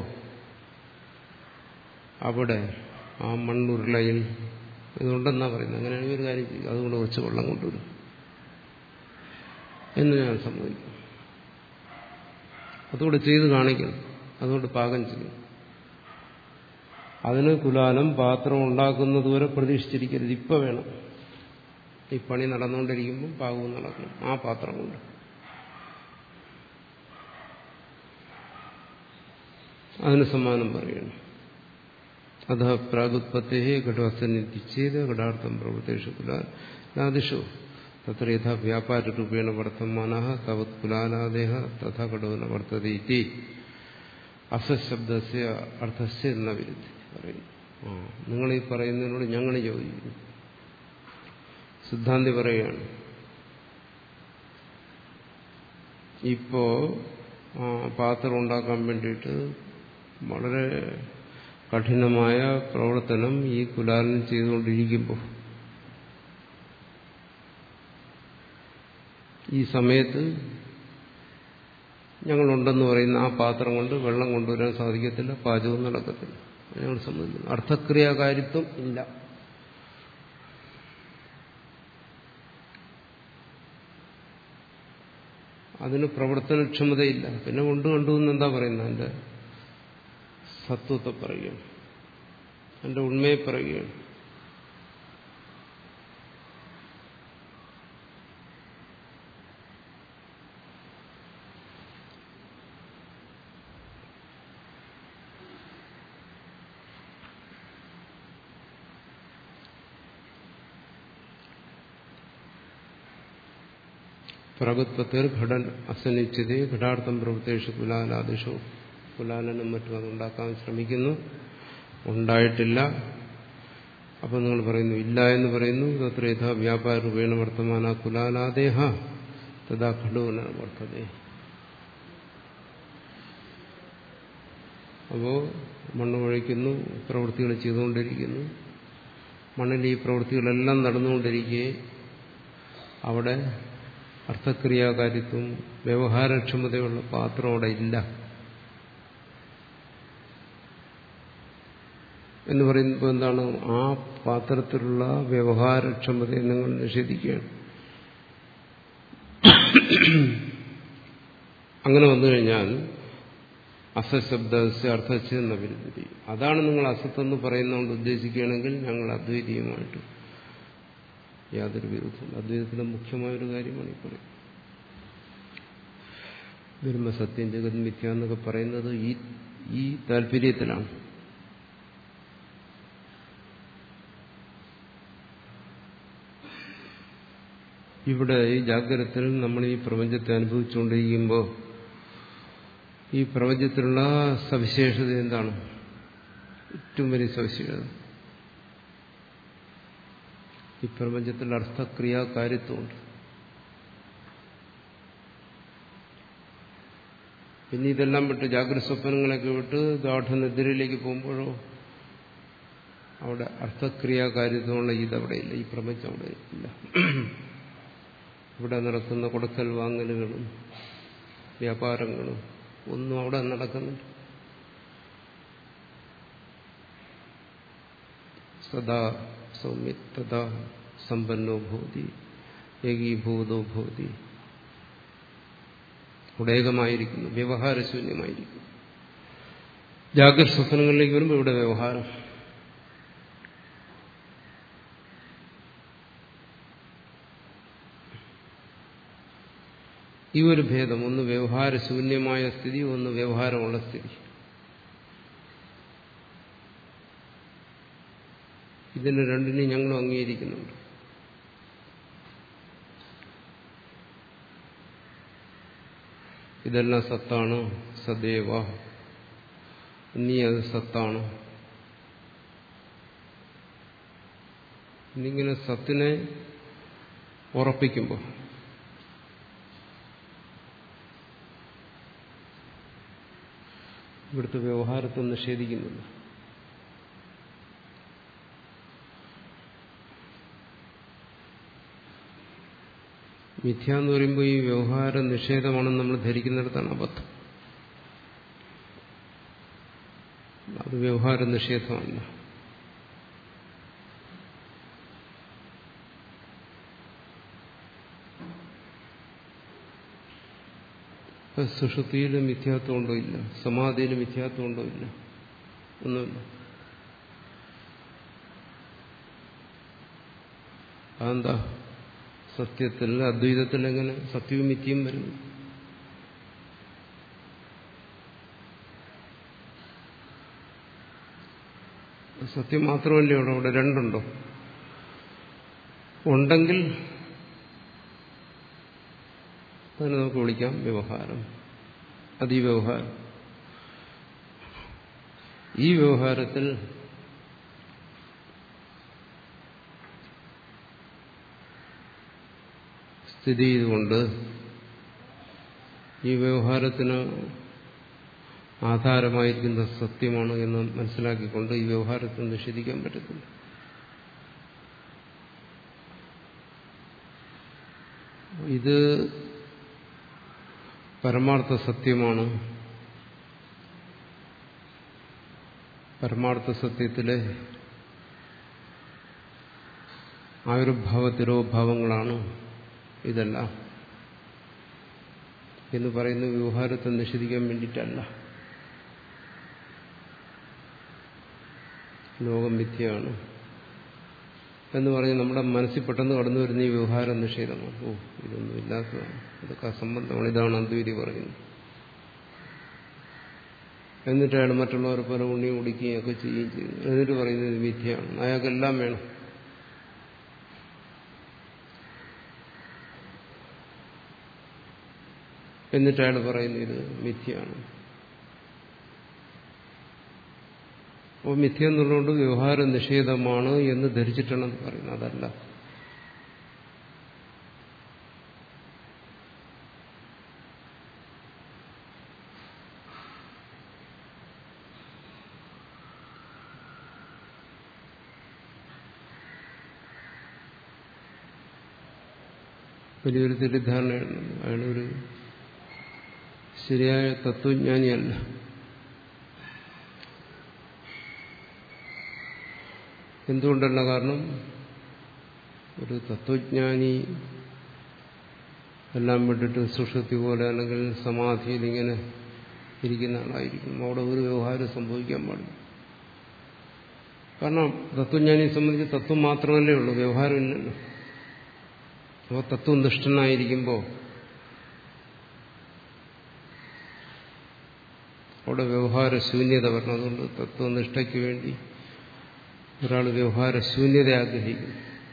അവിടെ ആ മണ്ണുരുളയിൽ ഇതുണ്ടെന്നാ പറയുന്നത്. അങ്ങനെയാണെങ്കിൽ ഒരു കാര്യം ചെയ്യും, അതുകൊണ്ട് കുറച്ച് വെള്ളം കൊണ്ടുവരും എന്ന് ഞാൻ സമ്മതിക്കും. അതുകൊണ്ട് ചെയ്ത് കാണിക്കണം, അതുകൊണ്ട് പാകം ചെയ്യും. അതിന് കുലാലം പാത്രം ഉണ്ടാക്കുന്നതുവരെ പ്രതീക്ഷിച്ചിരിക്കരുത്, ഇപ്പൊ വേണം. ഈ പണി നടന്നുകൊണ്ടിരിക്കുമ്പോൾ പാകവും നടക്കണം ആ പാത്രം കൊണ്ട്. അതിന് സമ്മാനം പറയണം. അധ പ്രാഗുത്പത്തേ ഘടവസന്നിധിച്ചേത് ഘടാർത്ഥം പ്രവൃത്തേഷു കുലാലാദിഷു തത്ര യഥാ വ്യാപാരൂപേണ വർത്തമാനഃ തവത് കുലാലാദേഹ തഥാ ഘടോന വർത്തതേ ഇതി അസശബ്ദസ്യ അർത്ഥസ്യ എന്ന വിരുദ്ധി പറയുന്നു. ആ നിങ്ങൾ ഈ പറയുന്നതിനോട് ഞങ്ങൾ യോജിക്കുന്നു. സിദ്ധാന്തി പറയുകയാണ്, ഇപ്പോ പാത്രം ഉണ്ടാക്കാൻ വേണ്ടിയിട്ട് വളരെ കഠിനമായ പ്രവർത്തനം ഈ കുലാലൻ ചെയ്തുകൊണ്ടിരിക്കുമ്പോൾ ഈ സമയത്ത് ഞങ്ങളുണ്ടെന്ന് പറയുന്ന ആ പാത്രം കൊണ്ട് വെള്ളം കൊണ്ടുവരാൻ സാധിക്കത്തില്ല, പാചകവും നടക്കത്തില്ല. ഞങ്ങൾ സംബന്ധിക്കുന്നു അർത്ഥക്രിയാകാരിത്വം ഇല്ല. അതിന് പ്രവർത്തനക്ഷമതയില്ല. പിന്നെ കൊണ്ട് കണ്ടു എന്നെന്താ പറയുന്നത്? എൻ്റെ സത്വത്തെ പറയുകയാണ്, എൻ്റെ ഉണ്മയെ പറയുകയാണ്. പ്രഗത്പത്തേർ ഘടൻ അസന്നിച്ചതേ ഘടാർത്ഥം പ്രവൃത്തേഷു കുലാലാദിഷു. കുലാലനും മറ്റും അതുണ്ടാക്കാൻ ശ്രമിക്കുന്നു, ഉണ്ടായിട്ടില്ല. അപ്പൊ നിങ്ങൾ പറയുന്നു ഇല്ല എന്ന് പറയുന്നു. തത്ര യഥാ വ്യാപാരൂപേണ വർത്തമാന കുലാലാദേഹ തഥാ ഘടോന വർത്തതേ. അപ്പോ മണ്ണ് കുഴയ്ക്കുന്നു, പ്രവൃത്തികൾ ചെയ്തുകൊണ്ടിരിക്കുന്നു. മണ്ണിൽ ഈ പ്രവൃത്തികളെല്ലാം നടന്നുകൊണ്ടിരിക്കെ അവിടെ അർത്ഥക്രിയാകാരിത്വം വ്യവഹാരക്ഷമതയുള്ള പാത്രം അവിടെ ഇല്ല എന്ന് പറയുമ്പോൾ എന്താണ്? ആ പാത്രത്തിലുള്ള വ്യവഹാരക്ഷമതയെ നിങ്ങൾ നിഷേധിക്കുകയാണ്. അങ്ങനെ വന്നു കഴിഞ്ഞാൽ അസശബ്ദസ്യ അർത്ഥസ്യ വിരുദ്ധി. അതാണ് നിങ്ങൾ അസത്തെന്ന് പറയുന്നതുകൊണ്ട് ഉദ്ദേശിക്കുകയാണെങ്കിൽ ഞങ്ങൾ അദ്വൈതീയമായിട്ട് യാതൊരു വിരുദ്ധം. അദ്വൈതത്തിലെ മുഖ്യമായൊരു കാര്യമാണ് ഈ പറയുന്നത്. ബ്രഹ്മസത്യം ജഗത് മിഥ്യ എന്നൊക്കെ പറയുന്നത് ഈ ഈ താല്പര്യത്തിലാണ്. ഇവിടെ ഈ ജാഗ്രതത്തിൽ നമ്മൾ ഈ പ്രപഞ്ചത്തെ അനുഭവിച്ചുകൊണ്ടിരിക്കുമ്പോൾ ഈ പ്രപഞ്ചത്തിലുള്ള സവിശേഷത എന്താണ്? ഏറ്റവും വലിയ സവിശേഷത ഈ പ്രപഞ്ചത്തിൽ അർത്ഥക്രിയാകാരിത്വമുണ്ട്. പിന്നെ ഇതെല്ലാം വിട്ട് ജാഗ്രത സ്വപ്നങ്ങളൊക്കെ വിട്ട് ഗാഠനിദ്രയിലേക്ക് പോകുമ്പോഴോ അവിടെ അർത്ഥക്രിയാകാരിത്വമുള്ള ഇതവിടെ ഇല്ല, ഈ പ്രപഞ്ചം അവിടെ ഇല്ല. ഇവിടെ നടക്കുന്ന കൊടുക്കൽ വാങ്ങലുകളും വ്യാപാരങ്ങളും ഒന്നും അവിടെ നടക്കുന്നില്ല. സദാ സൗമ്യതദാ സമ്പന്നോ ഭവതി ഏകീഭൂതോ ഭവതി. ഉടേകമായിരിക്കുന്നു, വ്യവഹാരശൂന്യമായിരിക്കുന്നു. ജാഗ്രത സ്വപ്നങ്ങളിലേക്ക് വരുമ്പോൾ ഇവിടെ വ്യവഹാരം. ഈ ഒരു ഭേദം, ഒന്ന് വ്യവഹാരശൂന്യമായ സ്ഥിതി, ഒന്ന് വ്യവഹാരമുള്ള സ്ഥിതി, ഇതിന് രണ്ടിനെയും ഞങ്ങൾ അംഗീകരിക്കുന്നുണ്ട്. ഇതെല്ലാം സത്താണ്, സദേവ, നീ അത് സത്താണ്. എന്നിങ്ങനെ സത്തിനെ ഉറപ്പിക്കുമ്പോൾ ഇവിടുത്തെ വ്യവഹാരത്തെ നിഷേധിക്കുന്നില്ല. മിഥ്യ എന്ന് പറയുമ്പോൾ ഈ വ്യവഹാര നിഷേധമാണെന്ന് നമ്മൾ ധരിക്കുന്നിടത്താണ് അബദ്ധം. അത് വ്യവഹാര നിഷേധമല്ല. സുഷുപ്തിയിൽ മിഥ്യാത്വം ഉണ്ടോ ഇല്ല, സമാധിയിൽ മിഥ്യാത്വം ഉണ്ടോ ഇല്ല, ഒന്നുമില്ല. അതെന്താ? സത്യത്തിൽ, അദ്വൈതത്തിൽ എങ്ങനെ സത്യവും മിഥ്യയും വരുന്നു? സത്യം മാത്രമല്ലേ ഉള്ളൂ, അവിടെ രണ്ടുണ്ടോ? ഉണ്ടെങ്കിൽ അതിനെ നമുക്ക് വിളിക്കാം വ്യവഹാരം. അത് ഈ വ്യവഹാരം. ഈ വ്യവഹാരത്തിൽ സ്ഥിതി ചെയ്തുകൊണ്ട് ഈ വ്യവഹാരത്തിന് ആധാരമായിരിക്കുന്ന സത്യമാണ് എന്ന് മനസ്സിലാക്കിക്കൊണ്ട് ഈ വ്യവഹാരത്തെ നിഷേധിക്കാൻ പറ്റത്തില്ല. ഇത് പരമാർത്ഥ സത്യമാണ്. പരമാർത്ഥ സത്യത്തിലെ ആവിർഭാവ തിരോഭാവങ്ങളാണ് ഇതെല്ലാം എന്ന് പറയുന്ന വ്യവഹാരത്തെ നിഷേധിക്കാൻ വേണ്ടിയിട്ടല്ല. ലോകം മിഥ്യയാണ് എന്ന് പറഞ്ഞ് നമ്മുടെ മനസ്സിൽ പെട്ടെന്ന് കടന്നു വരുന്ന ഈ വ്യവഹാര നിഷേധമാണ്. ഓ, ഇതൊന്നും ഇല്ലാത്തതാണ്, ഇതൊക്കെ അസംബന്ധമാണ്, ഇതാണ് അദ്വൈതി പറയുന്നത്. എന്നിട്ട് അയാൾ മറ്റുള്ളവരെ പോലെ ഉണ്ണി കുടിക്കുകയും ഒക്കെ ചെയ്യുകയും ചെയ്യുന്നു. എന്നിട്ട് പറയുന്നത് ഇത് മിഥ്യയാണ്, അയാൾക്കെല്ലാം വേണം. എന്നിട്ട് അയാൾ പറയുന്നത് ഇത് മിഥ്യയാണ്. അപ്പോൾ മിഥ്യ എന്നുള്ളതുകൊണ്ട് വ്യവഹാര നിഷേധമാണ് എന്ന് ധരിച്ചിട്ടാണ് പറയുന്നത്. അതല്ല. വലിയൊരു തെറ്റിദ്ധാരണയാണ്. അയാളൊരു ശരിയായ തത്വജ്ഞാനിയല്ല. എന്തുകൊണ്ടല്ല? കാരണം ഒരു തത്വജ്ഞാനി എല്ലാം വിട്ടിട്ട് സുഷുപ്തി പോലെ അല്ലെങ്കിൽ സമാധിയിൽ ഇങ്ങനെ ഇരിക്കുന്ന ആളായിരിക്കും. അവിടെ ഒരു വ്യവഹാരം സംഭവിക്കാൻ പാടില്ല. കാരണം തത്വജ്ഞാനിയെ സംബന്ധിച്ച് തത്വം മാത്രമല്ലേ ഉള്ളൂ, വ്യവഹാരമില്ലല്ലോ. അപ്പോൾ തത്വനിഷ്ഠനായിരിക്കുമ്പോൾ അവിടെ വ്യവഹാരശൂന്യത വരണം. അതുകൊണ്ട് തത്വനിഷ്ഠയ്ക്ക് വേണ്ടി ഒരാൾ വ്യവഹാരശൂന്യത ആഗ്രഹിക്കും.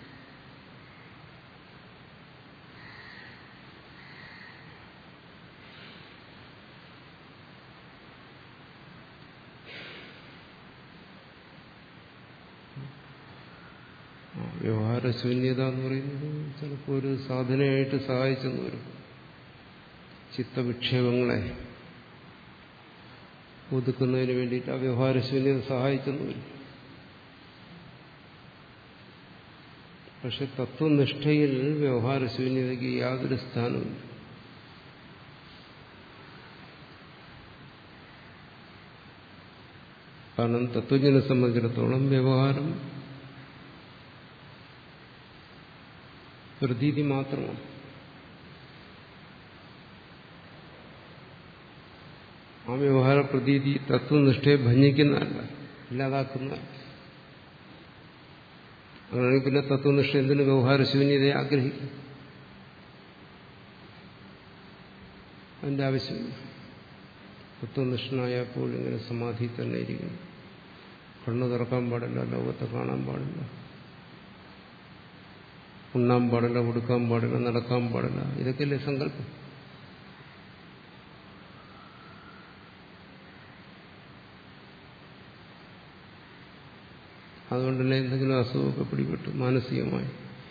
വ്യവഹാരശൂന്യത എന്ന് പറയുന്നത് ചിലപ്പോൾ ഒരു സാധനയായിട്ട് സഹായിച്ചെന്ന് വരും. ചിത്തവിക്ഷേപങ്ങളെ ഒതുക്കുന്നതിന് വേണ്ടിയിട്ട് ആ വ്യവഹാരശൂന്യത സഹായിച്ചെന്ന് വരും. പക്ഷെ തത്വനിഷ്ഠയിൽ വ്യവഹാരശൂന്യതയ്ക്ക് യാതൊരു സ്ഥാനവുമില്ല. കാരണം തത്വജ്ഞനെ സംബന്ധിച്ചിടത്തോളം വ്യവഹാരം പ്രതീതി മാത്രമാണ്. ആ വ്യവഹാര പ്രതീതി തത്വനിഷ്ഠയെ ഭഞ്ജിക്കുന്നതല്ല, ഇല്ലാതാക്കുന്നതല്ല. അങ്ങനെയാണെങ്കിൽ പിന്നെ തത്വനിഷ്ഠ എന്തിന് വ്യവഹാരശൂന്യതയെ ആഗ്രഹിക്കും? അതിന്റെ ആവശ്യമില്ല. തത്വനിഷ്ഠനായപ്പോൾ ഇങ്ങനെ സമാധി തന്നെ ഇരിക്കുന്നു. കണ്ണു തുറക്കാൻ പാടില്ല, ലോകത്തെ കാണാൻ പാടില്ല, ഉണ്ണാൻ പാടില്ല, കൊടുക്കാൻ പാടില്ല, നടക്കാൻ പാടില്ല. ഇതൊക്കെയല്ലേ സങ്കല്പം. അതുകൊണ്ട് തന്നെ എന്തെങ്കിലും അസുഖമൊക്കെ പിടിപെട്ടു മാനസികമായി.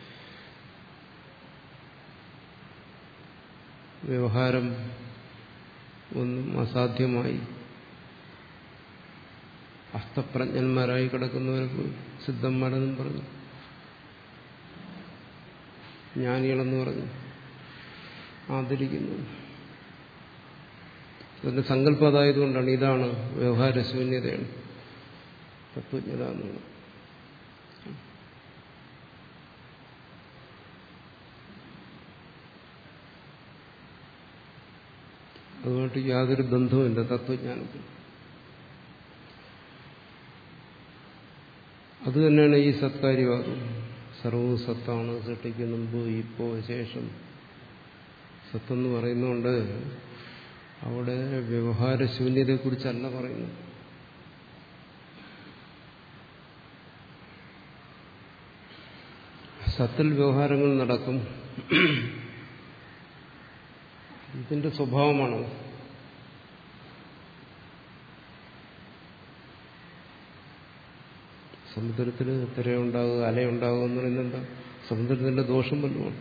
വ്യവഹാരം ഒന്നും അസാധ്യമായി അസ്തപ്രജ്ഞന്മാരായി കിടക്കുന്നവർക്ക് സിദ്ധന്മാരെന്നും പറഞ്ഞു, ജ്ഞാനികളെന്ന് പറഞ്ഞു ആദരിക്കുന്നു. അതിന്റെ സങ്കല്പം അതായതുകൊണ്ടാണ്. ഇതാണ് വ്യവഹാരശൂന്യതയാണ് തത്വജ്ഞത എന്നുള്ളത്. അതുകൊണ്ട് യാതൊരു ബന്ധവുമില്ല തത്വജ്ഞാനത്തിൽ. അത് തന്നെയാണ് ഈ സത്കാര്യവാദം. സർവവും സത്താണ്, സൃഷ്ടിക്ക് മുമ്പ് ഇപ്പോ ശേഷം സത്തെന്ന് പറയുന്നതുകൊണ്ട് അവിടെ വ്യവഹാരശൂന്യതയെക്കുറിച്ചല്ല പറയുന്നത്. സത്തിൽ വ്യവഹാരങ്ങൾ നടക്കും, ഇതിന്റെ സ്വഭാവമാണ്. സമുദ്രത്തിൽ തിരയുണ്ടാകുക, അലയുണ്ടാകുക എന്ന് പറയുന്നത് എന്താ? സമുദ്രത്തിന്റെ ദോഷം വല്ലതുമാണ്.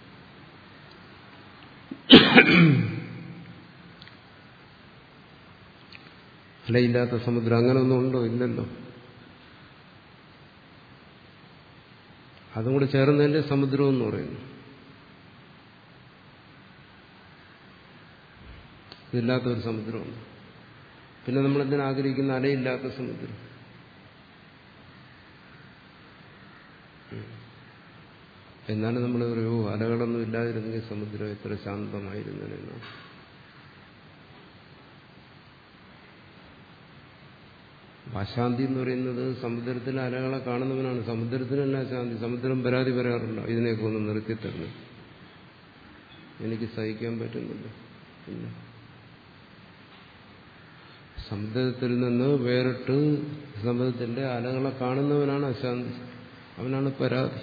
അലയില്ലാത്ത സമുദ്രം അങ്ങനെയൊന്നും ഉണ്ടോ? ഇല്ലല്ലോ. അതും കൂടി ചേർന്നതിന്റെ സമുദ്രം എന്ന് പറയുന്നു. ഇതില്ലാത്ത ഒരു സമുദ്രമുണ്ട്. പിന്നെ നമ്മളെന്തിനാ ആഗ്രഹിക്കുന്ന അലയില്ലാത്ത സമുദ്രം? എന്നാലും നമ്മൾ പറയൂ അലകളൊന്നും ഇല്ലാതിരുന്നെങ്കിൽ സമുദ്രം എത്ര ശാന്തമായിരുന്നെന്ന്. അശാന്തി എന്ന് പറയുന്നത് സമുദ്രത്തിലെ അലകളെ കാണുന്നവനാണ്. സമുദ്രത്തിനല്ല ശാന്തി. സമുദ്രം പരാതി പറയാറുണ്ടോ? ഇതിനെയൊക്കെ ഒന്ന് നിർത്തിത്തരണം, എനിക്ക് സഹിക്കാൻ പറ്റുന്നില്ല. ഇല്ല, സമുദ്രത്തിൽ നിന്ന് വേറിട്ട് സമുദ്രത്തിന്റെ അലകളെ കാണുന്നവനാണ് അശാന്തി, അവനാണ് പരാതി.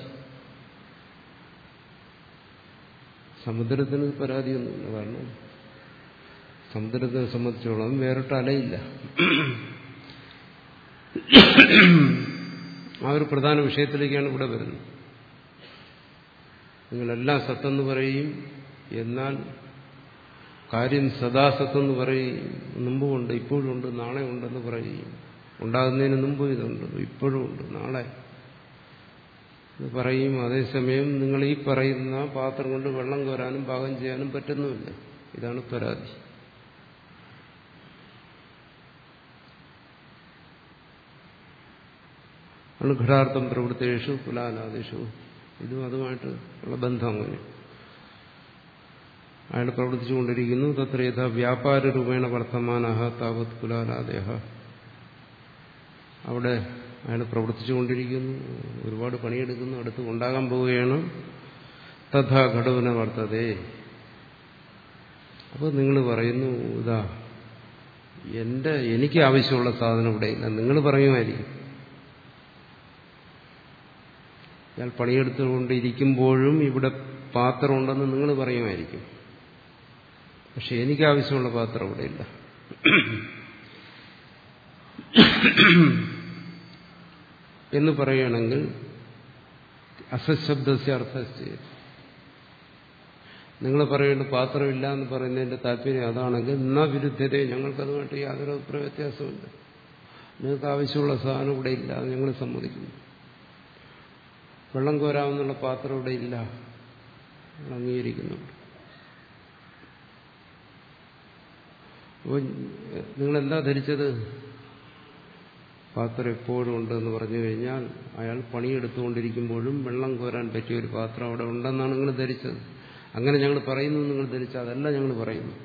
സമുദ്രത്തിന് പരാതിയൊന്നുമില്ല. കാരണം സമുദ്രത്തെ സംബന്ധിച്ചോളം വേറിട്ട് അലയില്ല. ആ ഒരു പ്രധാന വിഷയത്തിലേക്കാണ് ഇവിടെ വരുന്നത്. നിങ്ങളെല്ലാം സത്തെന്ന് പറയും, എന്നാൽ കാര്യം സദാസത്തെന്ന് പറയും. മുമ്പുമുണ്ട്, ഇപ്പോഴുമുണ്ട്, നാളെ ഉണ്ടെന്ന് പറയും. ഉണ്ടാകുന്നതിന് മുമ്പ് ഇതുണ്ട്, ഇപ്പോഴും ഉണ്ട്, നാളെ. ഇത് പറയും. അതേസമയം നിങ്ങൾ ഈ പറയുന്ന പാത്രം കൊണ്ട് വെള്ളം കോരാനും പാകം ചെയ്യാനും പറ്റുന്നുമില്ല. ഇതാണ് പരാതി. ഘടാർത്ഥം പ്രവൃത്തിയേഷു കുലാലാദിഷു. ഇതും അതുമായിട്ട് ഉള്ള ബന്ധം അങ്ങനെ. അയാൾ പ്രവർത്തിച്ചുകൊണ്ടിരിക്കുന്നു. തത്ര യഥാ വ്യാപാര രൂപേണ വർത്തമാനഃ താവത് കുലാലാദേഹ. അവിടെ അയാൾ പ്രവർത്തിച്ചുകൊണ്ടിരിക്കുന്നു, ഒരുപാട് പണിയെടുക്കുന്നു, അടുത്ത് ഉണ്ടാകാൻ പോവുകയാണ്. തഥാ ഘടോന വർത്തതേ. അപ്പോൾ നിങ്ങൾ പറയുന്നു, ഇതാ എന്റെ എനിക്ക് ആവശ്യമുള്ള സാധനം ഇവിടെ ഇല്ല. നിങ്ങൾ പറയുമായിരിക്കും. ഇയാൾ പണിയെടുത്തുകൊണ്ടിരിക്കുമ്പോഴും ഇവിടെ പാത്രം ഉണ്ടെന്ന് നിങ്ങൾ പറയുമായിരിക്കും. പക്ഷെ എനിക്ക് ആവശ്യമുള്ള പാത്രം ഇവിടെ ഇല്ല. എന്ന് പറയുകയാണെങ്കിൽ അസശബ്ദസ്യ അർത്ഥസ്യ. നിങ്ങൾ പറയേണ്ട പാത്രമില്ല എന്ന് പറയുന്നതിന്റെ താല്പര്യം അതാണെങ്കിൽ എന്നാ വിരുദ്ധതയെ ഞങ്ങൾക്കതുമായിട്ട് യാതൊരു അഭിപ്രായ വ്യത്യാസമില്ല. നിങ്ങൾക്ക് ആവശ്യമുള്ള സാധനം ഇവിടെ ഇല്ല, ഞങ്ങൾ സമ്മതിക്കുന്നു. വെള്ളം കോരാമെന്നുള്ള പാത്രം ഇവിടെ ഇല്ല, അംഗീകരിക്കുന്നുണ്ട്. അപ്പോൾ നിങ്ങളെന്താ ധരിച്ചത്? പാത്രം എപ്പോഴും ഉണ്ടെന്ന് പറഞ്ഞു കഴിഞ്ഞാൽ അയാൾ പണിയെടുത്തുകൊണ്ടിരിക്കുമ്പോഴും വെള്ളം കോരാൻ പറ്റിയ ഒരു പാത്രം അവിടെ ഉണ്ടെന്നാണ് നിങ്ങൾ ധരിച്ചത്. അങ്ങനെ ഞങ്ങൾ പറയുന്നു നിങ്ങൾ ധരിച്ചത് അതല്ല ഞങ്ങൾ പറയുന്നു.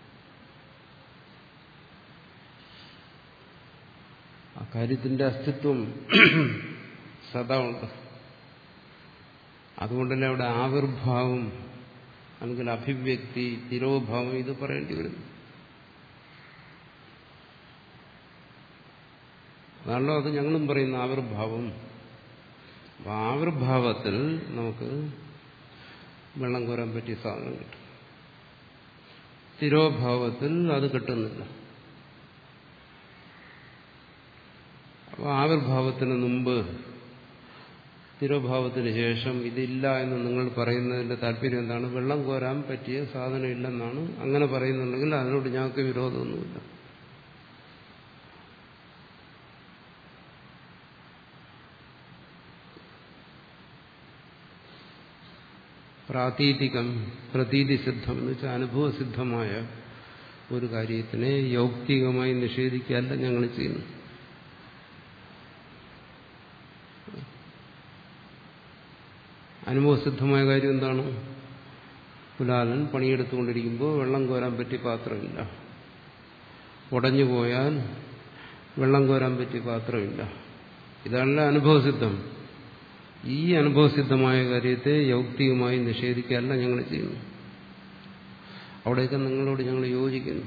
ആ കാര്യത്തിന്റെ അസ്തിത്വം സദാ ഉണ്ട്. അതുകൊണ്ടല്ലേ അവിടെ ആവിർഭാവം അല്ലെങ്കിൽ അഭിവ്യക്തി, തിരോഭാവം ഇത് പറയേണ്ടി വരുന്നു. അതാണല്ലോ അത് ഞങ്ങളും പറയുന്ന ആവിർഭാവം. അപ്പം ആവിർഭാവത്തിൽ നമുക്ക് വെള്ളം കോരാൻ പറ്റിയ സാധനം കിട്ടും. തിരോഭാവത്തിൽ അത് കിട്ടുന്നില്ല. അപ്പോൾ ആവിർഭാവത്തിന് മുമ്പ് തിരോഭാവത്തിന് ശേഷം ഇതില്ല എന്ന് നിങ്ങൾ പറയുന്നതിന്റെ താല്പര്യം എന്താണ്? വെള്ളം കോരാൻ പറ്റിയ സാധനം ഇല്ലെന്നാണ്. അങ്ങനെ പറയുന്നുണ്ടെങ്കിൽ അതിനോട് ഞങ്ങൾക്ക് വിരോധമൊന്നുമില്ല. പ്രാതീതികം, പ്രതീതിസിദ്ധം എന്ന് വെച്ചാൽ അനുഭവസിദ്ധമായ ഒരു കാര്യത്തിനെ യൗക്തികമായി നിഷേധിക്കുകയല്ല ഞങ്ങൾ ചെയ്യുന്നു. അനുഭവസിദ്ധമായ കാര്യം എന്താണ്? കുലാലൻ പണിയെടുത്തുകൊണ്ടിരിക്കുമ്പോൾ വെള്ളം കോരാൻ പറ്റിയ പാത്രമില്ല, ഉടഞ്ഞു പോയാൽ വെള്ളം കോരാൻ പറ്റിയ പാത്രമില്ല. ഇതാണല്ലോ അനുഭവസിദ്ധം. ഈ അനുഭവസിദ്ധമായ കാര്യത്തെ യൗക്തികമായി നിഷേധിക്കുകയല്ല ഞങ്ങൾ ചെയ്യുന്നു. അവിടെയൊക്കെ നിങ്ങളോട് ഞങ്ങൾ യോജിക്കുന്നു.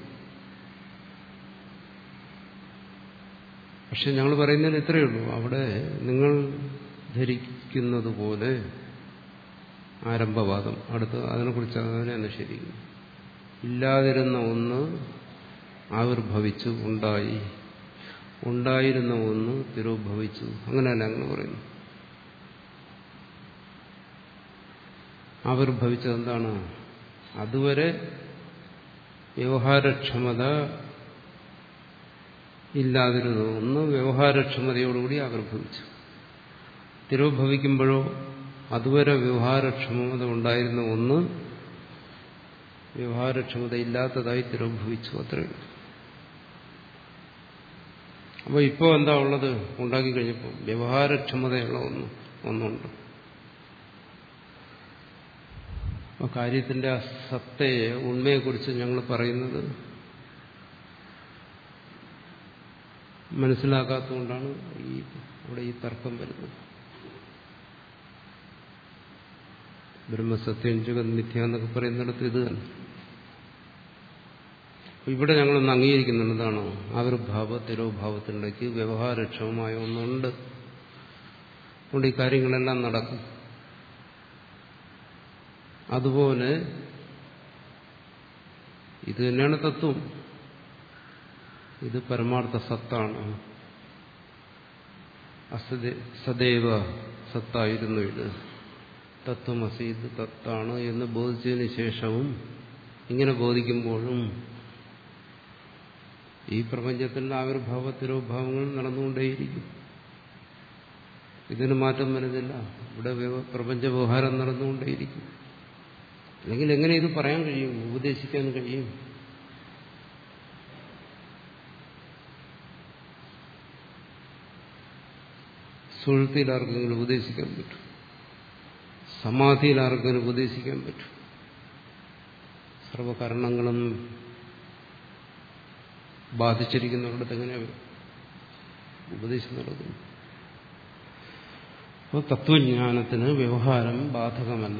പക്ഷെ ഞങ്ങൾ പറയുന്നതിന് ഇത്രയേ ഉള്ളൂ. അവിടെ നിങ്ങൾ ധരിക്കുന്നത് പോലെ ആരംഭവാദം അടുത്ത് അതിനെക്കുറിച്ച് അതിനെ നിഷേധിക്കുന്നു. ഇല്ലാതിരുന്ന ഒന്ന് ആവിർഭവിച്ചു, ഉണ്ടായി. ഉണ്ടായിരുന്ന ഒന്ന് തിരോഭവിച്ചു. അങ്ങനെയല്ല ഞങ്ങൾ പറയുന്നു. ആവിർഭവിച്ചത് എന്താണ്? അതുവരെ വ്യവഹാരക്ഷമത ഇല്ലാതിരുന്നു ഒന്ന് വ്യവഹാരക്ഷമതയോടുകൂടി ആവിർഭവിച്ചു. തിരോഭവിക്കുമ്പോഴോ അതുവരെ വ്യവഹാരക്ഷമത ഉണ്ടായിരുന്ന ഒന്ന് വ്യവഹാരക്ഷമത ഇല്ലാത്തതായി തിരോഭവിച്ചു. അത്രയും. അപ്പോൾ ഇപ്പോൾ എന്താ ഉള്ളത്? ഉണ്ടാക്കി കഴിഞ്ഞപ്പോൾ വ്യവഹാരക്ഷമതയുള്ള ഒന്ന് ഒന്നുണ്ട്. ആ കാര്യത്തിന്റെ ആ സത്തയെ, ഉണ്മയെക്കുറിച്ച് ഞങ്ങൾ പറയുന്നത് മനസ്സിലാക്കാത്തതുകൊണ്ടാണ് ഈ അവിടെ ഈ തർക്കം വരുന്നത്. ബ്രഹ്മസത്യം ജഗത് മിഥ്യ എന്നൊക്കെ പറയുന്നിടത്ത് ഇത് തന്നെ. ഇവിടെ ഞങ്ങളൊന്ന് അംഗീകരിക്കുന്നുണ്ട്. എന്താണോ? ആവിർഭാവ തിരോഭാവത്തിനിടയ്ക്ക് വ്യവഹാരക്ഷമമായ ഒന്നുണ്ട്. അതുകൊണ്ട് ഈ കാര്യങ്ങളെല്ലാം നടക്കും. അതുപോലെ ഇത് തന്നെയാണ് തത്വം. ഇത് പരമാർത്ഥ സത്താണ്. അസദേ സദൈവ സത്തായിരുന്നു ഇത്. തത്വമസി, ഇത് തത്താണ് എന്ന് ബോധിച്ചതിന് ശേഷവും ഇങ്ങനെ ബോധിക്കുമ്പോഴും ഈ പ്രപഞ്ചത്തിൽ ആവിർഭാവ തിരോഭാവങ്ങൾ നടന്നുകൊണ്ടേയിരിക്കും. ഇതിന് മാറ്റം വരുന്നില്ല. ഇവിടെ പ്രപഞ്ച വ്യവഹാരം നടന്നുകൊണ്ടേയിരിക്കും. അല്ലെങ്കിൽ എങ്ങനെ ഇത് പറയാൻ കഴിയും, ഉപദേശിക്കാൻ കഴിയും? സുഷുപ്തിയിൽ ആർക്കെങ്കിലും ഉപദേശിക്കാൻ പറ്റും? സമാധിയിൽ ആർക്കെങ്കിലും ഉപദേശിക്കാൻ പറ്റും? സർവകരണങ്ങളും ബാധിച്ചിരിക്കുന്നിടത്ത് എങ്ങനെ ഉപദേശം നടക്കുന്നു? അപ്പോൾ തത്വജ്ഞാനത്തിന് വ്യവഹാരം ബാധകമല്ല.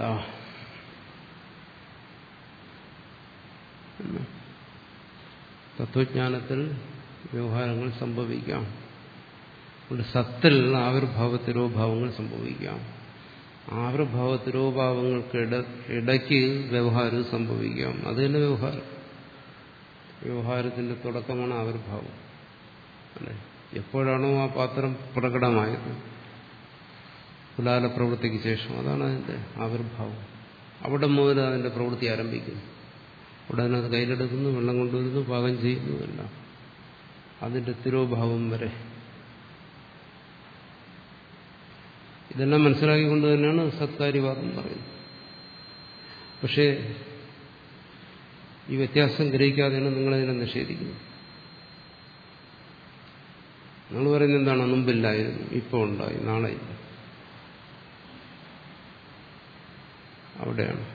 തത്വജ്ഞാനത്തിൽ വ്യവഹാരങ്ങൾ സംഭവിക്കാം. സത്തിൽ ആവിർഭാവ തിരോഭാവങ്ങൾ സംഭവിക്കാം. ആവിർഭാവ തിരോഭാവങ്ങൾക്ക് ഇട ഇടയ്ക്ക് വ്യവഹാരം സംഭവിക്കാം. അത് തന്നെ വ്യവഹാരം. വ്യവഹാരത്തിന്റെ തുടക്കമാണ് ആവിർഭാവം. അല്ലെ? എപ്പോഴാണോ ആ പാത്രം പ്രകടമായത്, കുലാല പ്രവൃത്തിക്ക് ശേഷം, അതാണ് അതിന്റെ ആവിർഭാവം. അവിടെ മുതൽ അതിന്റെ പ്രവൃത്തി ആരംഭിക്കുന്നു. ഉടനെ അത് കയ്യിലെടുക്കുന്നു, വെള്ളം കൊണ്ടുവരുന്നു, പാകം ചെയ്യുന്നതല്ല, അതിന്റെ തിരോഭാവം വരെ. ഇതെല്ലാം മനസ്സിലാക്കിക്കൊണ്ട് തന്നെയാണ് സത്കാര്യവാദം പറയുന്നത്. പക്ഷേ ഈ വ്യത്യാസം ഗ്രഹിക്കാതെയാണ് നിങ്ങളതിനെ നിഷേധിക്കുന്നത്. നിങ്ങൾ പറയുന്നത് എന്താണ്? മുമ്പില്ലായിരുന്നു, ഇപ്പോൾ ഉണ്ടായി, നാളെ ഇല്ല. അവിടെയാണ്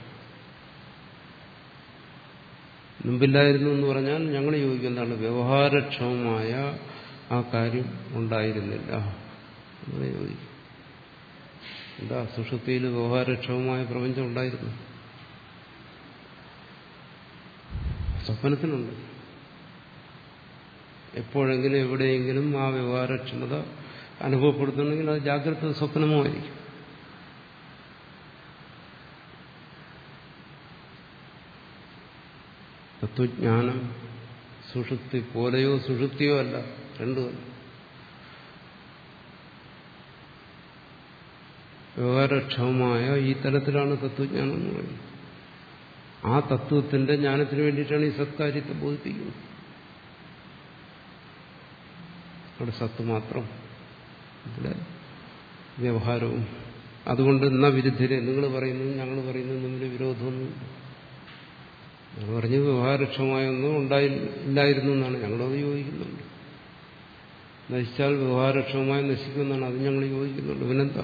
മുമ്പില്ലായിരുന്നു എന്ന് പറഞ്ഞാൽ ഞങ്ങൾ ചോദിക്കുന്നതാണ്, വ്യവഹാരക്ഷമമായ ആ കാര്യം ഉണ്ടായിരുന്നില്ല അങ്ങനെ ചോദിക്കും. എന്താ, സുഷുപ്തിയിൽ വ്യവഹാരക്ഷമമായ പ്രപഞ്ചം ഉണ്ടായിരുന്നു? സ്വപ്നത്തിനുണ്ട്. എപ്പോഴെങ്കിലും എവിടെയെങ്കിലും ആ വ്യവഹാരക്ഷമത അനുഭവപ്പെടുന്നുണ്ടെങ്കിൽ അത് ജാഗ്രത സ്വപ്നമോ ആയിരിക്കും. തത്വജ്ഞാനം സുഷുപ്തി പോലെയോ സുഷുപ്തിയോ അല്ല, രണ്ടുമല്ല. വ്യവഹാരക്ഷമമായ ഈ തലത്തിലാണ് തത്വജ്ഞാനം എന്ന് പറയുന്നത്. ആ തത്വത്തിന്റെ ജ്ഞാനത്തിന് വേണ്ടിയിട്ടാണ് ഈ സത്കാര്യത്തെ ബോധിപ്പിക്കുന്നത്. അവിടെ സത്ത് മാത്രം, ഇവിടെ വ്യവഹാരവും. അതുകൊണ്ട് എന്നാ വിരുദ്ധരെ നിങ്ങൾ പറയുന്നതും ഞങ്ങൾ പറയുന്നതും തമ്മിൽ വിരോധമൊന്നുമില്ല. ഞങ്ങൾ പറഞ്ഞ് വ്യവഹാരക്ഷമമായൊന്നും ഉണ്ടായി ഇല്ലായിരുന്നു എന്നാണ്. ഞങ്ങളത് യോജിക്കുന്നുണ്ട്. നശിച്ചാൽ വ്യവഹാരക്ഷമമായി നശിക്കുമെന്നാണ്, അത് ഞങ്ങൾ യോജിക്കുന്നുണ്ട്. പിന്നെന്താ?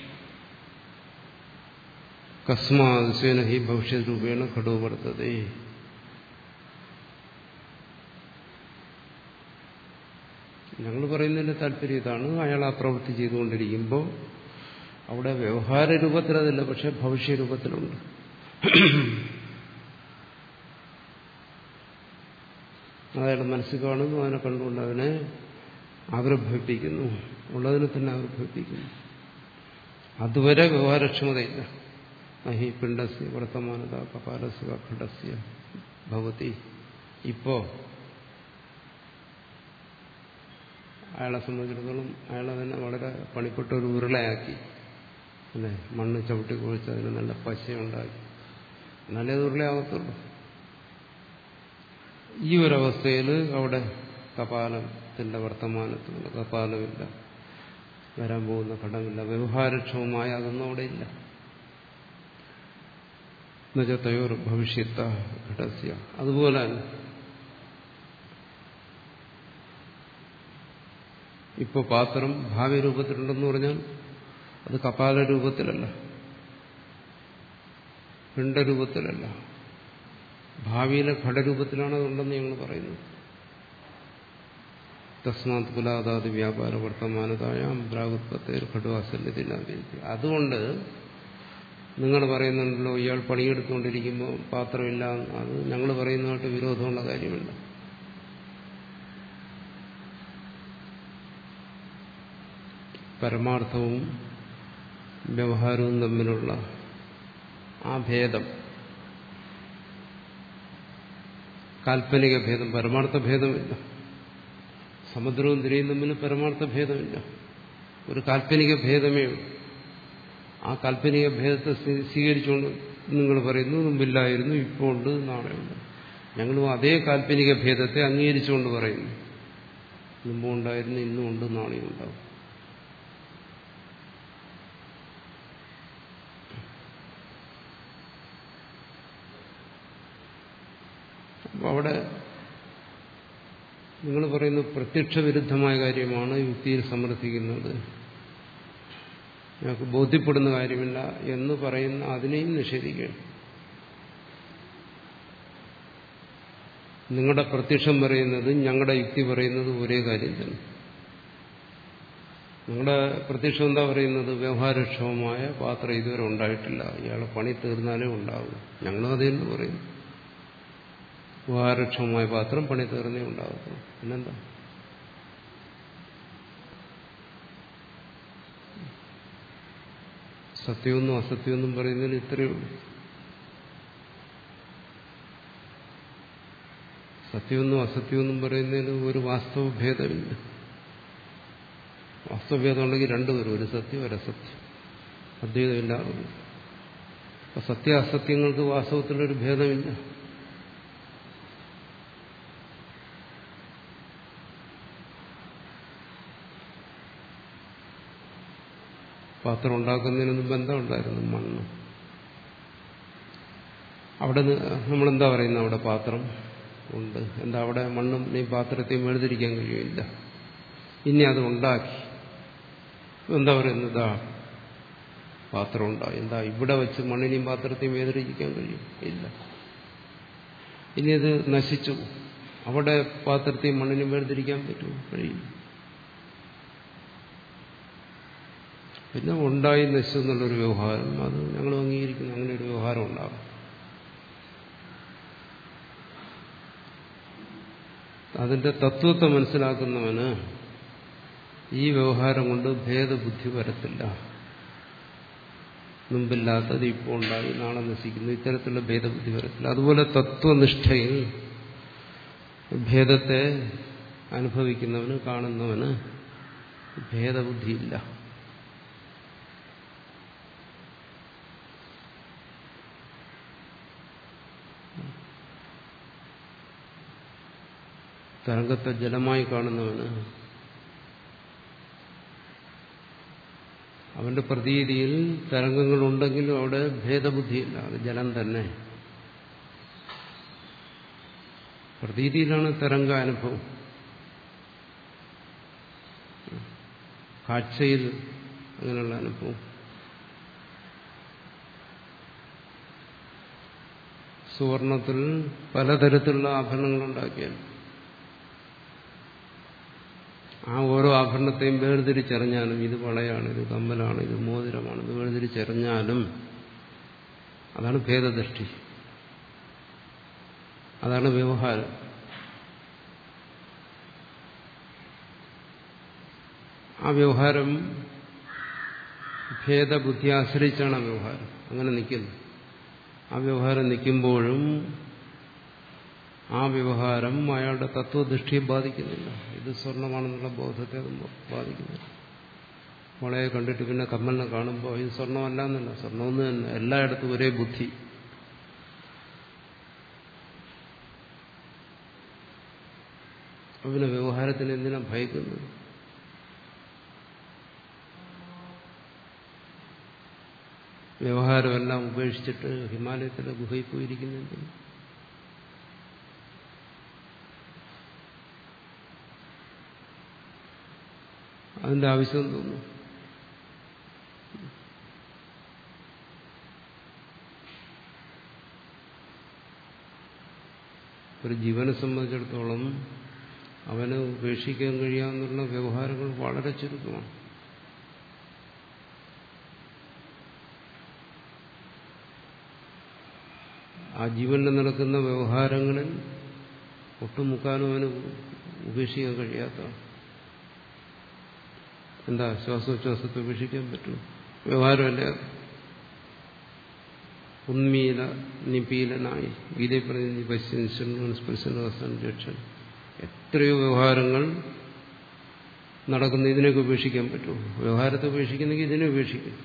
കസ്മാത് സ്വേന ഹി ഭവിഷ്യത് രൂപേണ ഘടോ വർത്തതേ. ഞങ്ങൾ പറയുന്നതിന്റെ താല്പര്യം ഇതാണ്. അയാൾ ആ പ്രവൃത്തി ചെയ്തുകൊണ്ടിരിക്കുമ്പോൾ അവിടെ വ്യവഹാര രൂപത്തിൽ അതില്ല, പക്ഷെ ഭവിഷ്യ രൂപത്തിലുണ്ട്. അയാളുടെ മനസ്സിൽ കാണുന്നു, അതിനെ കണ്ടുകൊണ്ട് അതിനെ ആവിർഭവിപ്പിക്കുന്നു, ഉള്ളതിനെ തന്നെ ആവിർഭവിപ്പിക്കുന്നു. അതുവരെ വ്യവഹാരക്ഷമതയില്ല. നഹി പിണ്ടസ്യ വർത്തമാനത കപാലസ്യ ഘടസ്യ ഭവതി. ഇപ്പോ അയാളെ സംബന്ധിച്ചിടത്തോളം അയാളെ തന്നെ വളരെ പണിപ്പെട്ട ഒരു ഉരുളയാക്കി, അല്ലെ, മണ്ണ് ചവിട്ടി കുഴിച്ച് അതിന് നല്ല പശയുണ്ടാക്കി, എന്നാലേ അത് ഉരുളയാകത്തുള്ളൂ. ഈ ഒരവസ്ഥയിൽ അവിടെ കപാലത്തിന്റെ വർത്തമാനത്തിലുള്ള കപാലമില്ല, വരാൻ പോകുന്ന ഘടമില്ല, വ്യവഹാരക്ഷമമായ അതൊന്നും അവിടെ ഇല്ല. എന്നുവെച്ചാൽ ഭവിഷ്യത്ത ഘടസ്യ. അതുപോലെ ഇപ്പൊ പാത്രം ഭാവി രൂപത്തിലുണ്ടെന്ന് പറഞ്ഞാൽ അത് കപാല രൂപത്തിലല്ല, പിണ്ഡരൂപത്തിലല്ല, ഭാവിയിലെ ഘടരൂപത്തിലാണ് അതുണ്ടെന്ന് ഞങ്ങൾ പറയുന്നത്. തസ്മാത് കുലാദാതി വ്യാപാര വർത്തമാനതായാം ദ്രാഗുത്പത്തേർ ഘടുവാസല്യത്തിനാവിരിക്കുക. അതുകൊണ്ട് നിങ്ങൾ പറയുന്നുണ്ടല്ലോ ഇയാൾ പണിയെടുത്തുകൊണ്ടിരിക്കുമ്പോൾ പാത്രമില്ല, അത് ഞങ്ങൾ പറയുന്നതായിട്ട് വിരോധമുള്ള കാര്യമല്ല. പരമാർത്ഥവും വ്യവഹാരവും തമ്മിലുള്ള ആ ഭേദം, കാൽപ്പനിക ഭേദം, പരമാർത്ഥ ഭേദമില്ല. സമുദ്രവും തിരയും തമ്മിൽ പരമാർത്ഥ ഭേദമില്ല, ഒരു കാൽപ്പനിക ഭേദമേ ഉള്ളൂ. ആ കാൽപ്പനിക ഭേദത്തെ സ്വീകരിച്ചുകൊണ്ട് നിങ്ങൾ പറയുന്നു മുമ്പില്ലായിരുന്നു, ഇപ്പോൾ ഉണ്ട്, നാളെ ഉണ്ട്. ഞങ്ങളും അതേ കാൽപ്പനിക ഭേദത്തെ അംഗീകരിച്ചുകൊണ്ട് പറയുന്നു, മുമ്പും ഉണ്ടായിരുന്നു, ഇന്നും ഉണ്ട്, നാളെയും ഉണ്ടാവും. അപ്പം അവിടെ നിങ്ങൾ പറയുന്നത് പ്രത്യക്ഷ വിരുദ്ധമായ കാര്യമാണ് യുക്തിയിൽ സമർത്ഥിക്കുന്നത്, ഞങ്ങൾക്ക് ബോധ്യപ്പെടുന്ന കാര്യമില്ല എന്ന് പറയുന്ന അതിനെയും നിഷേധിക്കുകയാണ്. നിങ്ങളുടെ പ്രത്യക്ഷം പറയുന്നത് ഞങ്ങളുടെ യുക്തി പറയുന്നത് ഒരേ കാര്യം തന്നെ. നിങ്ങളുടെ പ്രത്യക്ഷം എന്താ പറയുന്നത്? വ്യവഹാരക്ഷമമായ പാത്രം ഇതുവരെ ഉണ്ടായിട്ടില്ല, ഇയാളെ പണി തീർന്നാലേ ഉണ്ടാവും. ഞങ്ങളും അതെന്ന് പറയുന്നു, വ്യവഹാരക്ഷമമായ പാത്രം പണി തീർന്നേ ഉണ്ടാകത്തുള്ളൂ. പിന്നെന്താ? സത്യമെന്നും അസത്യമെന്നും പറയുന്നതിന് ഇത്രയേ ഉള്ളൂ. സത്യമെന്നും അസത്യമെന്നും പറയുന്നതിന് ഒരു വാസ്തവ ഭേദമില്ല. വാസ്തവഭേദം ഉണ്ടെങ്കിൽ രണ്ടുപേരും, ഒരു സത്യം ഒരു അസത്യം, അദ്വൈതമില്ലാതെ. അപ്പൊ സത്യ അസത്യങ്ങൾക്ക് വാസ്തവത്തിലൊരു ഭേദമില്ല. പാത്രം ഉണ്ടാക്കുന്നതിനൊന്നും ബന്ധമുണ്ടായിരുന്നു, മണ്ണ്. അവിടെ നമ്മളെന്താ പറയുന്നത്? അവിടെ പാത്രം ഉണ്ട്. എന്താ അവിടെ മണ്ണും ഈ പാത്രത്തെയും വേർതിരിക്കാൻ കഴിയില്ല. ഇനി അത് ഉണ്ടാക്കി എന്താ പറയുന്നത്? ഇതാ പാത്രം ഉണ്ടായി. എന്താ ഇവിടെ വെച്ച് മണ്ണിനെയും പാത്രത്തെയും വേർതിരിക്കാൻ കഴിയും? ഇല്ല. ഇനി അത് നശിച്ചു, അവിടെ പാത്രത്തെയും മണ്ണിനെയും വേർതിരിക്കാൻ പറ്റുമോ? കഴിയും. പിന്നെ ഉണ്ടായി നശിച്ചു എന്നുള്ളൊരു വ്യവഹാരം, അത് ഞങ്ങൾ അംഗീകരിക്കുന്നു. അങ്ങനെ ഒരു വ്യവഹാരം ഉണ്ടാകും. അതിന്റെ തത്വത്തെ മനസ്സിലാക്കുന്നവന് ഈ വ്യവഹാരം കൊണ്ട് ഭേദബുദ്ധി വരത്തില്ല. മുമ്പില്ലാത്തത് ഇപ്പോൾ ഉണ്ടായി നാളെ നശിക്കുന്നു, ഇത്തരത്തിലുള്ള ഭേദബുദ്ധി വരത്തില്ല. അതുപോലെ തത്വനിഷ്ഠയിൽ ഭേദത്തെ അനുഭവിക്കുന്നവന്, കാണുന്നവന് ഭേദബുദ്ധിയില്ല. തരംഗത്തെ ജലമായി കാണുന്നവന് അവന്റെ പ്രതീതിയിൽ തരംഗങ്ങളുണ്ടെങ്കിലും അവിടെ ഭേദബുദ്ധിയില്ല, അത് ജലം തന്നെ. പ്രതീതിയിലാണ് തരംഗാനുഭവം. കാഴ്ചയിൽ അങ്ങനെയുള്ള അനുഭവം. സുവർണത്തിൽ പലതരത്തിലുള്ള ആഭരണങ്ങളുണ്ടാക്കിയാൽ ആ ഓരോ ആഭരണത്തെയും വേർതിരിച്ചറിഞ്ഞാലും ഇത് വളയാണ്, ഇത് കമ്മലാണ്, ഇത് മോതിരമാണ്, ഇത് വേർതിരിച്ചറിഞ്ഞാലും അതാണ് ഭേദദൃഷ്ടി, അതാണ് വ്യവഹാരം. ആ വ്യവഹാരം ഭേദബുദ്ധി ആശ്രയിച്ചാണ് ആ വ്യവഹാരം അങ്ങനെ നിൽക്കുന്നത്. ആ വ്യവഹാരം നിൽക്കുമ്പോഴും ആ വ്യവഹാരം അയാളുടെ തത്വദൃഷ്ടിയെ ബാധിക്കുന്നില്ല. ഇത് സ്വർണ്ണമാണെന്നുള്ള ബോധത്തെ ബാധിക്കുന്നില്ല. വളയെ കണ്ടിട്ട് പിന്നെ കമ്മലിനെ കാണുമ്പോൾ ഇത് സ്വർണ്ണമല്ല എന്നല്ല, സ്വർണ്ണമെന്ന് തന്നെ. എല്ലായിടത്തും ഒരേ ബുദ്ധി. പിന്നെ വ്യവഹാരത്തിന് എന്തിനാ ഭയക്കുന്നത്? വ്യവഹാരമെല്ലാം ഉപേക്ഷിച്ചിട്ട് ഹിമാലയത്തിലെ ഗുഹയിൽ പോയിരിക്കുന്നെന്തിന്? അതിന്റെ ആവശ്യം തോന്നുന്നു. ഒരു ജീവനെ സംബന്ധിച്ചിടത്തോളം അവന് ഉപേക്ഷിക്കാൻ കഴിയാവുന്ന വ്യവഹാരങ്ങൾ വളരെ ചുരുക്കമാണ്. ആ ജീവനിൽ നടക്കുന്ന വ്യവഹാരങ്ങളിൽ ഒട്ടുമുക്കാലും അവന് ഉപേക്ഷിക്കാൻ കഴിയാത്തതാണ്. എന്താ ശ്വാസോച്ഛ്വാസത്തെ ഉപേക്ഷിക്കാൻ പറ്റും? വ്യവഹാരമല്ലേ. ഉന്മീല നിപീലനായി ഗീതയിൽ പറഞ്ഞ പശ്യൻ എത്രയോ വ്യവഹാരങ്ങൾ നടക്കുന്ന ഇതിനൊക്കെ ഉപേക്ഷിക്കാൻ പറ്റുമോ? വ്യവഹാരത്തെ ഉപേക്ഷിക്കുന്നെങ്കിൽ ഇതിനെ ഉപേക്ഷിക്കും.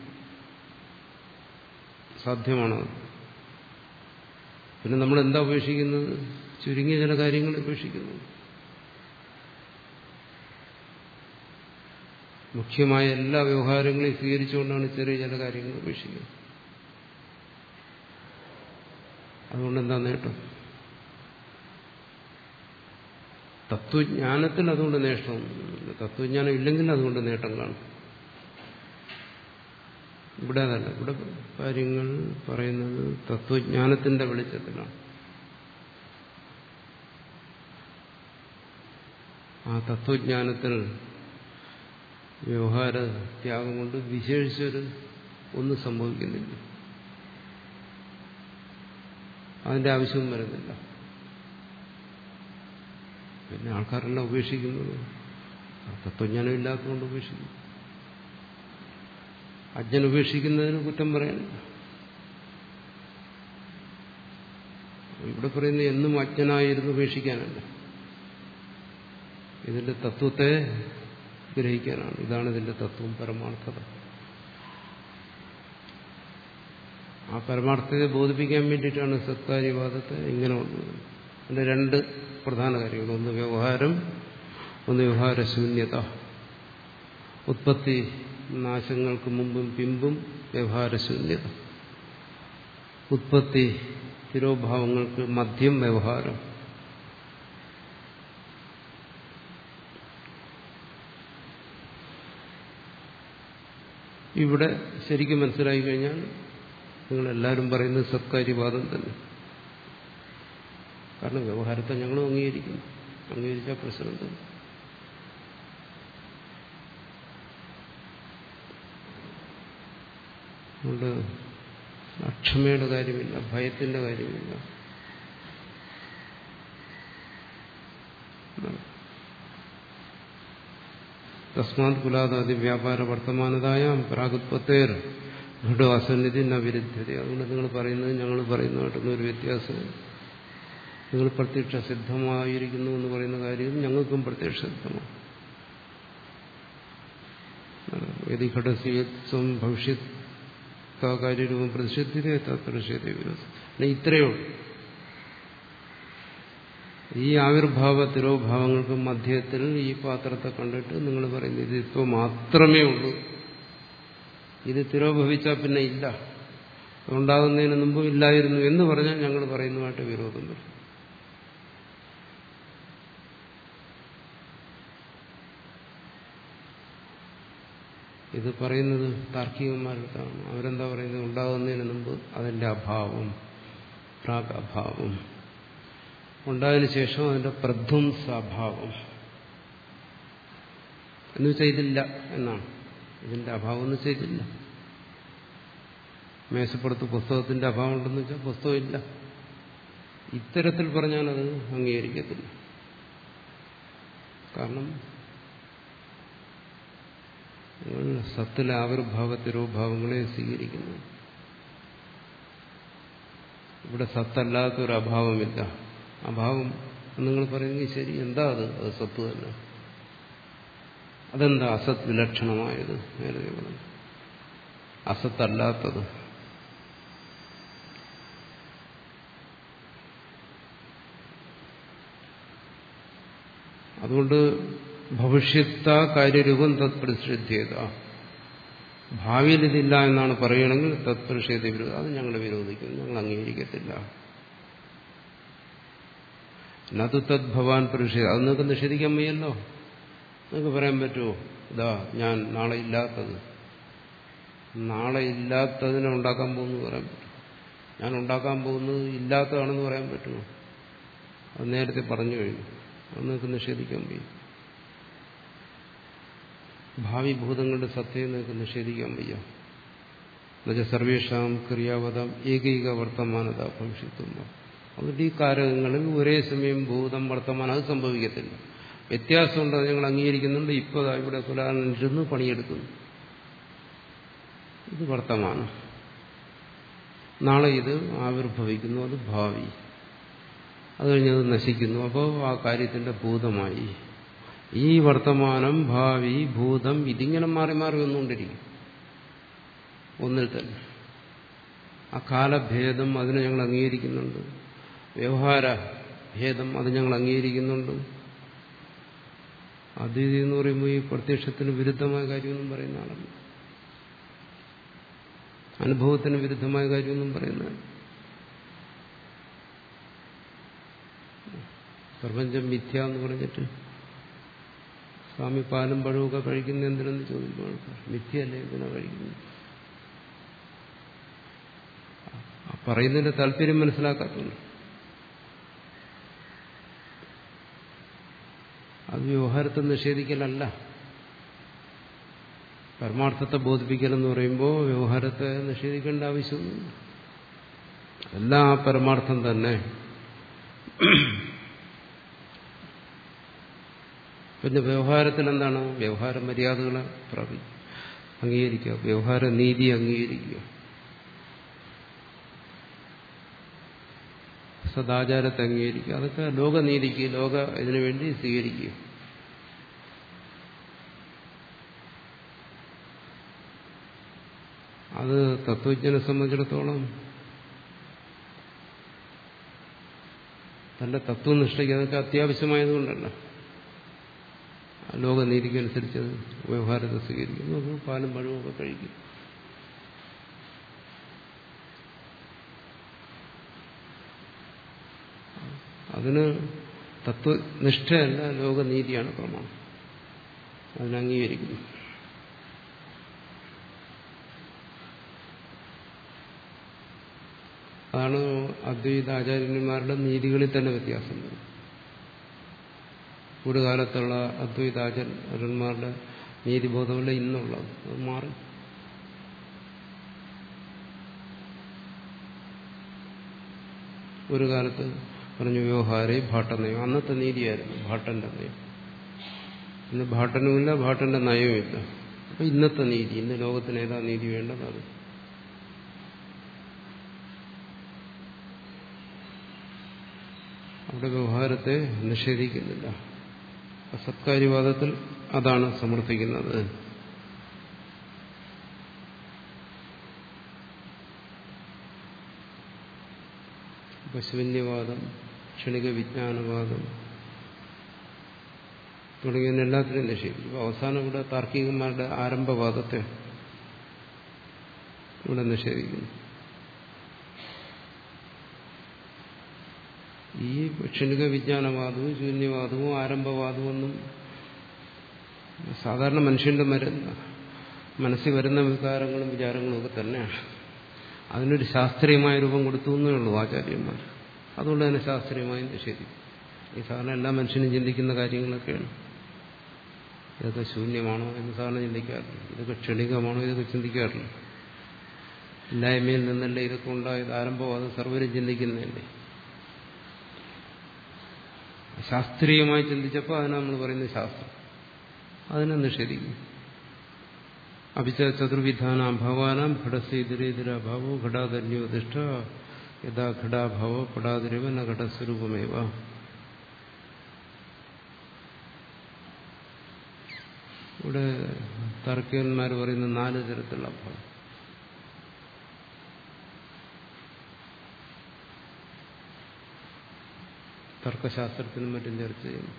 സാധ്യമാണത്. പിന്നെ നമ്മൾ എന്താ ഉപേക്ഷിക്കുന്നത്? ചുരുങ്ങിയ ചില കാര്യങ്ങൾ ഉപേക്ഷിക്കുന്നു. മുഖ്യമായ എല്ലാ വ്യവഹാരങ്ങളെയും സ്വീകരിച്ചുകൊണ്ടാണ് ചെറിയ ചില കാര്യങ്ങൾ ഉപേക്ഷിക്കുന്നത്. അതുകൊണ്ട് എന്താ നേട്ടം? തത്വജ്ഞാനത്തിൽ അതുകൊണ്ട് നേട്ടമൊന്നുമില്ല. തത്വജ്ഞാനം ഇല്ലെങ്കിൽ അതുകൊണ്ട് നേട്ടം കാണും. ഇവിടെ അതല്ല. ഇവിടെ കാര്യങ്ങൾ പറയുന്നത് തത്വജ്ഞാനത്തിന്റെ വെളിച്ചത്തിലാണ്. ആ തത്വജ്ഞാനത്തിൽ വ്യവഹാര ത്യാഗം കൊണ്ട് വിശേഷിച്ചൊരു ഒന്നും സംഭവിക്കുന്നില്ല. അതിന്റെ ആവശ്യവും വരുന്നില്ല. പിന്നെ ആൾക്കാരെല്ലാം ഉപേക്ഷിക്കുന്നത് തത്വജ്ഞാനം ഇല്ലാത്തതുകൊണ്ട് ഉപേക്ഷിക്കുന്നു. അജ്ഞൻ ഉപേക്ഷിക്കുന്നതിന് കുറ്റം പറയാനില്ല. ഇവിടെ പറയുന്നത് എന്നും അജ്ഞനായിരുന്നു ഉപേക്ഷിക്കാനല്ല, ഇതിന്റെ തത്വത്തെ ഗ്രഹിക്കാനാണ്. ഇതാണ് ഇതിന്റെ തത്വം, പരമാർത്ഥത. ആ പരമാർത്ഥത്തെ ബോധിപ്പിക്കാൻ വേണ്ടിയിട്ടാണ് സത്കാര്യവാദത്തെ ഇങ്ങനെ ഉള്ളത്. അതിന്റെ രണ്ട് പ്രധാന കാര്യങ്ങൾ: ഒന്ന് വ്യവഹാരം, ഒന്ന് വ്യവഹാരശൂന്യത. ഉത്പത്തി നാശങ്ങൾക്ക് മുമ്പും പിമ്പും വ്യവഹാരശൂന്യത. ഉത്പത്തി തിരോഭാവങ്ങൾക്ക് മധ്യം വ്യവഹാരം. ഇവിടെ ശരിക്കും മനസ്സിലായി കഴിഞ്ഞാൽ നിങ്ങളെല്ലാവരും പറയുന്നത് സത്കാര്യവാദം തന്നെ. കാരണം വ്യവഹാരത്തെ ഞങ്ങളും അംഗീകരിക്കുന്നു. അംഗീകരിച്ച പ്രശ്നം തന്നെ. അതുകൊണ്ട് അക്ഷമയുടെ കാര്യമില്ല, ഭയത്തിന്റെ കാര്യമില്ല. തസ്മാത് കുലാദാദി വ്യാപാര വർത്തമാനതായാം പ്രാഗുത്പത്തേർ ഘടോ അസന്നിധി ന വിരുദ്ധ്യത. അതുകൊണ്ട് നിങ്ങൾ പറയുന്നത് ഞങ്ങൾ പറയുന്നതായിട്ടൊന്നും ഒരു വ്യത്യാസമില്ല. നിങ്ങൾ പ്രത്യക്ഷ സിദ്ധമായിരിക്കുന്നു എന്ന് പറയുന്ന കാര്യം ഞങ്ങൾക്കും പ്രത്യക്ഷ സിദ്ധമാണ്. യദി ഘടസ്യം ഭവിഷ്യത് കാര്യരൂപം പ്രതിഷേധിതേ തത്പ്രതിഷേധ വിരോധം. ഇത്രയേ ഉള്ളൂ. ഈ ആവിർഭാവ തിരോഭാവങ്ങൾക്ക് മധ്യത്തിൽ ഈ പാത്രത്തെ കണ്ടിട്ട് നിങ്ങൾ പറയുന്നത് ഇത് ഇപ്പോൾ മാത്രമേ ഉള്ളൂ, ഇത് തിരോഭവിച്ചാൽ പിന്നെ ഇല്ല, ഉണ്ടാകുന്നതിന് മുമ്പ് ഇല്ലായിരുന്നു എന്ന് പറഞ്ഞാൽ ഞങ്ങൾ പറയുന്നതുമായിട്ട് വിരോധം വരും. ഇത് പറയുന്നത് താർക്കികന്മാരുടെ. അവരെന്താ പറയുന്നത്? ഉണ്ടാകുന്നതിന് മുമ്പ് അതിന്റെ അഭാവം, പ്രാഗ് അഭാവം, ഉണ്ടായതിനു ശേഷം അതിന്റെ പ്രധ്വംസാഭാവം എന്ന് വെച്ചാൽ ഇതില്ല എന്നാണ്. ഇതിന്റെ അഭാവം എന്ന് വെച്ചാൽ ഇതില്ല. മേശപ്പുറത്ത് പുസ്തകത്തിന്റെ അഭാവം ഉണ്ടെന്ന് വെച്ചാൽ പുസ്തകം ഇല്ല. ഇത്തരത്തിൽ പറഞ്ഞാൽ അത് അംഗീകരിക്കത്തില്ല. കാരണം നിങ്ങൾ സത്തിലെ ആവിർഭാവ തിരോഭാവങ്ങളെ സ്വീകരിക്കുന്നു. ഇവിടെ സത്തല്ലാത്തൊരു അഭാവമില്ല. അഭാവം നിങ്ങൾ പറയുമെങ്കിൽ ശരി, എന്താ അത്? അത് സത്ത് തന്നെ. അതെന്താ അസത് വിലക്ഷണമായത്? നേരത്തെ പറഞ്ഞു അസത്തല്ലാത്തത്. അതുകൊണ്ട് ഭവിഷ്യത്ത കാര്യരൂപം തത്പ്രതിഷേധ്യത. ഭാവിയിൽ ഇതില്ല എന്നാണ് പറയുകയാണെങ്കിൽ തത്പ്രതിഷേധ വിരോധം. അത് ഞങ്ങൾ വിരോധിക്കുന്നു, ഞങ്ങൾ അംഗീകരിക്കത്തില്ല. നതു തദ് ഭവാൻ പ്രതിഷേധ. അത് നിങ്ങൾക്ക് നിഷേധിക്കാൻ വയ്യല്ലോ. നിങ്ങൾക്ക് പറയാൻ പറ്റുമോ? ഇതാ ഞാൻ നാളെ ഇല്ലാത്തത്, നാളെ ഇല്ലാത്തതിനെ ഉണ്ടാക്കാൻ പോകുന്നു പറയാൻ പറ്റും. ഞാൻ ഉണ്ടാക്കാൻ പോകുന്നത് ഇല്ലാത്തതാണെന്ന് പറയാൻ പറ്റുമോ? അത് നേരത്തെ പറഞ്ഞു കഴിഞ്ഞു. അത് നിങ്ങൾക്ക് നിഷേധിക്കാൻ വയ്യ. ഭാവി ഭൂതങ്ങളുടെ സത്യത്തെ നിങ്ങൾക്ക് നിഷേധിക്കാൻ വയ്യ. എന്നുവെച്ചാൽ സർവേഷാം ക്രിയാവതം ഏകൈക വർത്തമാനത ഭവിഷ്യത്തുന്നു. അതുകൊണ്ട് ഈ കാരകങ്ങളിൽ ഒരേ സമയം ഭൂതം വർത്തമാനം അത് സംഭവിക്കത്തില്ല. വ്യത്യാസമുണ്ട്. അത് ഞങ്ങൾ അംഗീകരിക്കുന്നുണ്ട്. ഇപ്പോൾ ഇവിടെ കുലാനിരുന്ന് പണിയെടുക്കുന്നു. ഇത് വർത്തമാനം. നാളെ ഇത് ആവിർഭവിക്കുന്നു, അത് ഭാവി. അത് കഴിഞ്ഞത് നശിക്കുന്നു. അപ്പോൾ ആ കാര്യത്തിന്റെ ഭൂതമായി. ഈ വർത്തമാനം, ഭാവി, ഭൂതം ഇതിങ്ങനെ മാറി മാറി വന്നുകൊണ്ടിരിക്കും ഒന്നിൽ തന്നെ. ആ കാലഭേദം അതിനെ ഞങ്ങൾ അംഗീകരിക്കുന്നുണ്ട്. വ്യവഹാര ഭേദം അത് ഞങ്ങൾ അംഗീകരിക്കുന്നുണ്ട്. അദ്വൈതി എന്ന് പറയുമ്പോൾ ഈ പ്രത്യക്ഷത്തിന് വിരുദ്ധമായ കാര്യമൊന്നും പറയുന്ന ആളല്ല, അനുഭവത്തിന് വിരുദ്ധമായ കാര്യമൊന്നും പറയുന്നതല്ല. പ്രപഞ്ചം മിഥ്യ എന്ന് പറഞ്ഞിട്ട് സ്വാമി പാലും പഴവുമൊക്കെ കഴിക്കുന്ന എന്തിനെന്ന് ചോദിക്കും ആൾക്കാർ. മിഥ്യയല്ലേ, എന്തിനാ കഴിക്കുന്നത്? പറയുന്നതിന്റെ താല്പര്യം മനസ്സിലാക്കാത്തുണ്ട്. അത് വ്യവഹാരത്തെ നിഷേധിക്കലല്ല. പരമാർത്ഥത്തെ ബോധിപ്പിക്കലെന്ന് പറയുമ്പോൾ വ്യവഹാരത്തെ നിഷേധിക്കേണ്ട ആവശ്യമൊന്നുമില്ല. എല്ലാം ആ പരമാർത്ഥം തന്നെ. പിന്നെ വ്യവഹാരത്തിൽ എന്താണ്? വ്യവഹാര മര്യാദകളെ പ്രാപി അംഗീകരിക്കുക, വ്യവഹാര നീതി അംഗീകരിക്കുക, സദാചാരത്തെ അംഗീകരിക്കുക. അതൊക്കെ ലോകനീതിക്ക്, ലോക ഇതിനു വേണ്ടി സ്വീകരിക്കുക. അത് തത്വജ്ഞനെ സംബന്ധിച്ചിടത്തോളം തന്റെ തത്വനിഷ്ഠയ്ക്ക് അതൊക്കെ അത്യാവശ്യമായതുകൊണ്ടല്ല ലോകനീതിക്കനുസരിച്ച് വ്യവഹാരത്തെ സ്വീകരിക്കുന്നു. അപ്പോൾ പാലും പഴവുമൊക്കെ കഴിക്കും. അതിന് തത്വനിഷ്ഠയല്ല, ലോകനീതിയാണ് പ്രമാണം. അതിനംഗീകരിക്കുന്നു. അതാണ് അദ്വൈതാചാര്യന്മാരുടെ നീതികളിൽ തന്നെ വ്യത്യാസം വരുന്നത്. ഒരു കാലത്തുള്ള അദ്വൈതാചാര്യന്മാരുടെ നീതിബോധമല്ല ഇന്നുള്ളത്. അത് മാറി. ഒരു കാലത്ത് പറഞ്ഞു വ്യവഹാരേ ഭാട്ടനയം. അന്നത്തെ നീതിയായിരുന്നു ഭാട്ടന്റെ നയം. ഇന്ന് ഭാട്ടനുമില്ല, ഭാട്ടന്റെ നയവുമില്ല. അപ്പൊ ഇന്നത്തെ നീതി, ഇന്ന് ലോകത്തിന് ഏതാ നീതി വേണ്ടത് അത്. അവിടെ വ്യവഹാരത്തെ നിഷേധിക്കുന്നില്ല. സത്കാര്യവാദത്തിൽ അതാണ് സമർത്ഥിക്കുന്നത്. ശൂന്യവാദം, ക്ഷണിക വിജ്ഞാനവാദം തുടങ്ങിയ എല്ലാത്തിനും നിഷേധിക്കും. അവസാനം ഇവിടെ താർക്കികന്മാരുടെ ആരംഭവാദത്തെ ഇവിടെ നിഷേധിക്കുന്നു. ഈ ക്ഷണിക വിജ്ഞാനവാദവും ശൂന്യവാദവും ആരംഭവാദവും ഒന്നും സാധാരണ മനുഷ്യന്റെ മനസ്സിൽ വരുന്ന വികാരങ്ങളും വിചാരങ്ങളും ഒക്കെ തന്നെയാണ്. അതിനൊരു ശാസ്ത്രീയമായ രൂപം കൊടുത്തു എന്നേ ഉള്ളൂ ആചാര്യന്മാർ. അതുകൊണ്ട് തന്നെ ശാസ്ത്രീയമായി നിഷേധിക്കും. ഈ സാധാരണ എല്ലാ മനുഷ്യനും ചിന്തിക്കുന്ന കാര്യങ്ങളൊക്കെയാണ്. ഇതൊക്കെ ശൂന്യമാണോ എന്ന് സാധാരണ ചിന്തിക്കാറില്ല. ഇതൊക്കെ ക്ഷണികമാണോ ഇതൊക്കെ ചിന്തിക്കാറില്ല. ഇല്ലായ്മയിൽ നിന്നല്ലേ ഇതൊക്കെ ഉണ്ടായത്, ആരംഭവാദം സർവ്വരും ചിന്തിക്കുന്നതല്ലേ. ശാസ്ത്രീയമായി ചിന്തിച്ചപ്പോൾ അതിനെ നമ്മൾ പറയുന്നത് ശാസ്ത്രം. അതിനെ നിഷേധിക്കും. അഭിച്ച ചതുർവിധാനാം ഭവാനാം ഘടസേതിരേതിരാഭാവോ ഘടാധന്യോദിഷ്ട യഥാ ഘടാഭാവോ പടാതിരവ ന ഘടസ്വരൂപമേവ. ഇവിടെ താർക്കികന്മാർ പറയുന്ന നാല് തരത്തിലുള്ള അഭാവം. തർക്കശാസ്ത്രത്തിനും മറ്റും ചർച്ച ചെയ്യുന്നു.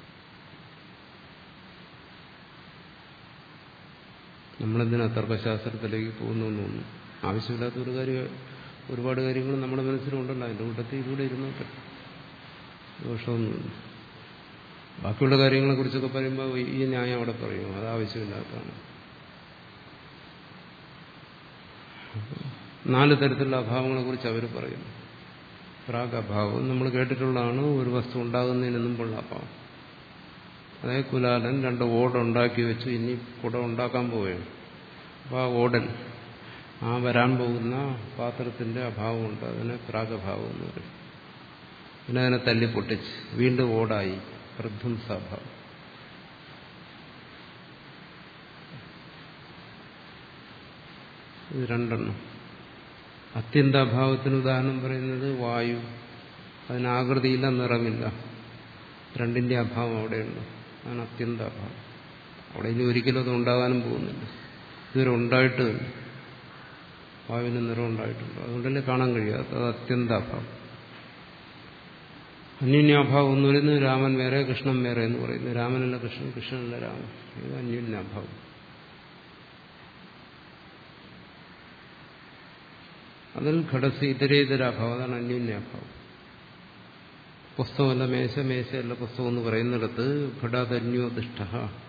നമ്മളെന്തിനാ തർക്കശാസ്ത്രത്തിലേക്ക് പോകുന്നു? ആവശ്യമില്ലാത്ത ഒരു കാര്യം, ഒരുപാട് കാര്യങ്ങൾ നമ്മുടെ മനസ്സിലുണ്ടല്ലോ. അതിൻ്റെ കൂട്ടത്തിൽ ഇതിലൂടെ ഇരുന്നോട്ടെ, ദോഷമൊന്നുമില്ല. ബാക്കിയുള്ള കാര്യങ്ങളെക്കുറിച്ചൊക്കെ പറയുമ്പോൾ ഈ ന്യായം അവിടെ പറയും, അത് ആവശ്യമില്ലാത്തതാണ്. നാല് തരത്തിലുള്ള അഭാവങ്ങളെക്കുറിച്ച് അവർ പറയുന്നു. പ്രാഗഭാവം നമ്മൾ കേട്ടിട്ടുള്ളതാണ്. ഒരു വസ്തു ഉണ്ടാകുന്നതിന് മുമ്പുള്ള അഭാവം. അതായത് കുലാലൻ രണ്ട് ഓടുണ്ടാക്കി വെച്ചു, ഇനി കുടം ഉണ്ടാക്കാൻ പോവുകയാണ്. അപ്പോൾ ആ ഓടൻ, ആ വരാൻ പോകുന്ന പാത്രത്തിന്റെ അഭാവമുണ്ട്. അതിനെ പ്രാഗഭാവം എന്ന് പറയും. പിന്നെ അതിനെ തല്ലി പൊട്ടിച്ച് വീണ്ടും ഓടായി, പ്രധ്വംസാഭാവം. ഇത് രണ്ടെണ്ണം. അത്യന്താഭാവത്തിന് ഉദാഹരണം പറയുന്നത് വായു. അതിന് ആകൃതിയില്ല, നിറമില്ല, രണ്ടിന്റെ അഭാവം അവിടെയുണ്ട്. അതാണ് അത്യന്താഭാവം. അവിടെ ഇനി ഒരിക്കലും അത് ഉണ്ടാകാനും പോകുന്നില്ല. ഇതുവരെ ഉണ്ടായിട്ട് വായുവിന് നിറം ഉണ്ടായിട്ടുണ്ട്, അതുകൊണ്ടല്ലേ കാണാൻ കഴിയാത്ത. അത് അത്യന്താഭാവം. അന്യോന്യാഭാവം എന്ന് പറയുന്നത് രാമൻ വേറെ കൃഷ്ണൻ വേറെ എന്ന് പറയുന്നത്. രാമനല്ല കൃഷ്ണൻ, കൃഷ്ണനല്ല രാമൻ. ഇത് അന്യോന്യാഭാവം. അതിൽ ഘടസ് ഇതരേതരാഭാവം. അതാണ് അന്യോന്യാഭാവം. പുസ്തകമല്ല മേശ, മേശയല്ല പുസ്തകം എന്ന് പറയുന്നിടത്ത് ഘടാതന്യോദിഷ്ട,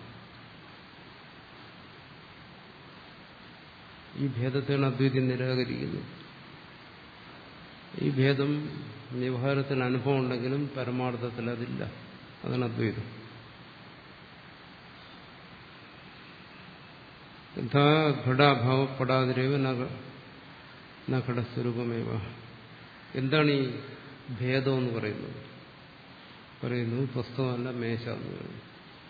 ഈ ഭേദത്തെയാണ് അദ്വൈതം നിരാകരിക്കുന്നത്. ഈ ഭേദം വ്യവഹാരത്തിന് അനുഭവം ഉണ്ടെങ്കിലും പരമാർത്ഥത്തിൽ അതില്ല. അതാണ് അദ്വൈതം. യഥാ ഘടാഭാവപ്പെടാതിരേവ ന ഘടസ്വരൂപമേവ. എന്താണ് ഈ ഭേദം എന്ന് പറയുന്നത്? പറയുന്നു പുസ്തകമല്ല മേശ എന്ന് പറയുന്നു.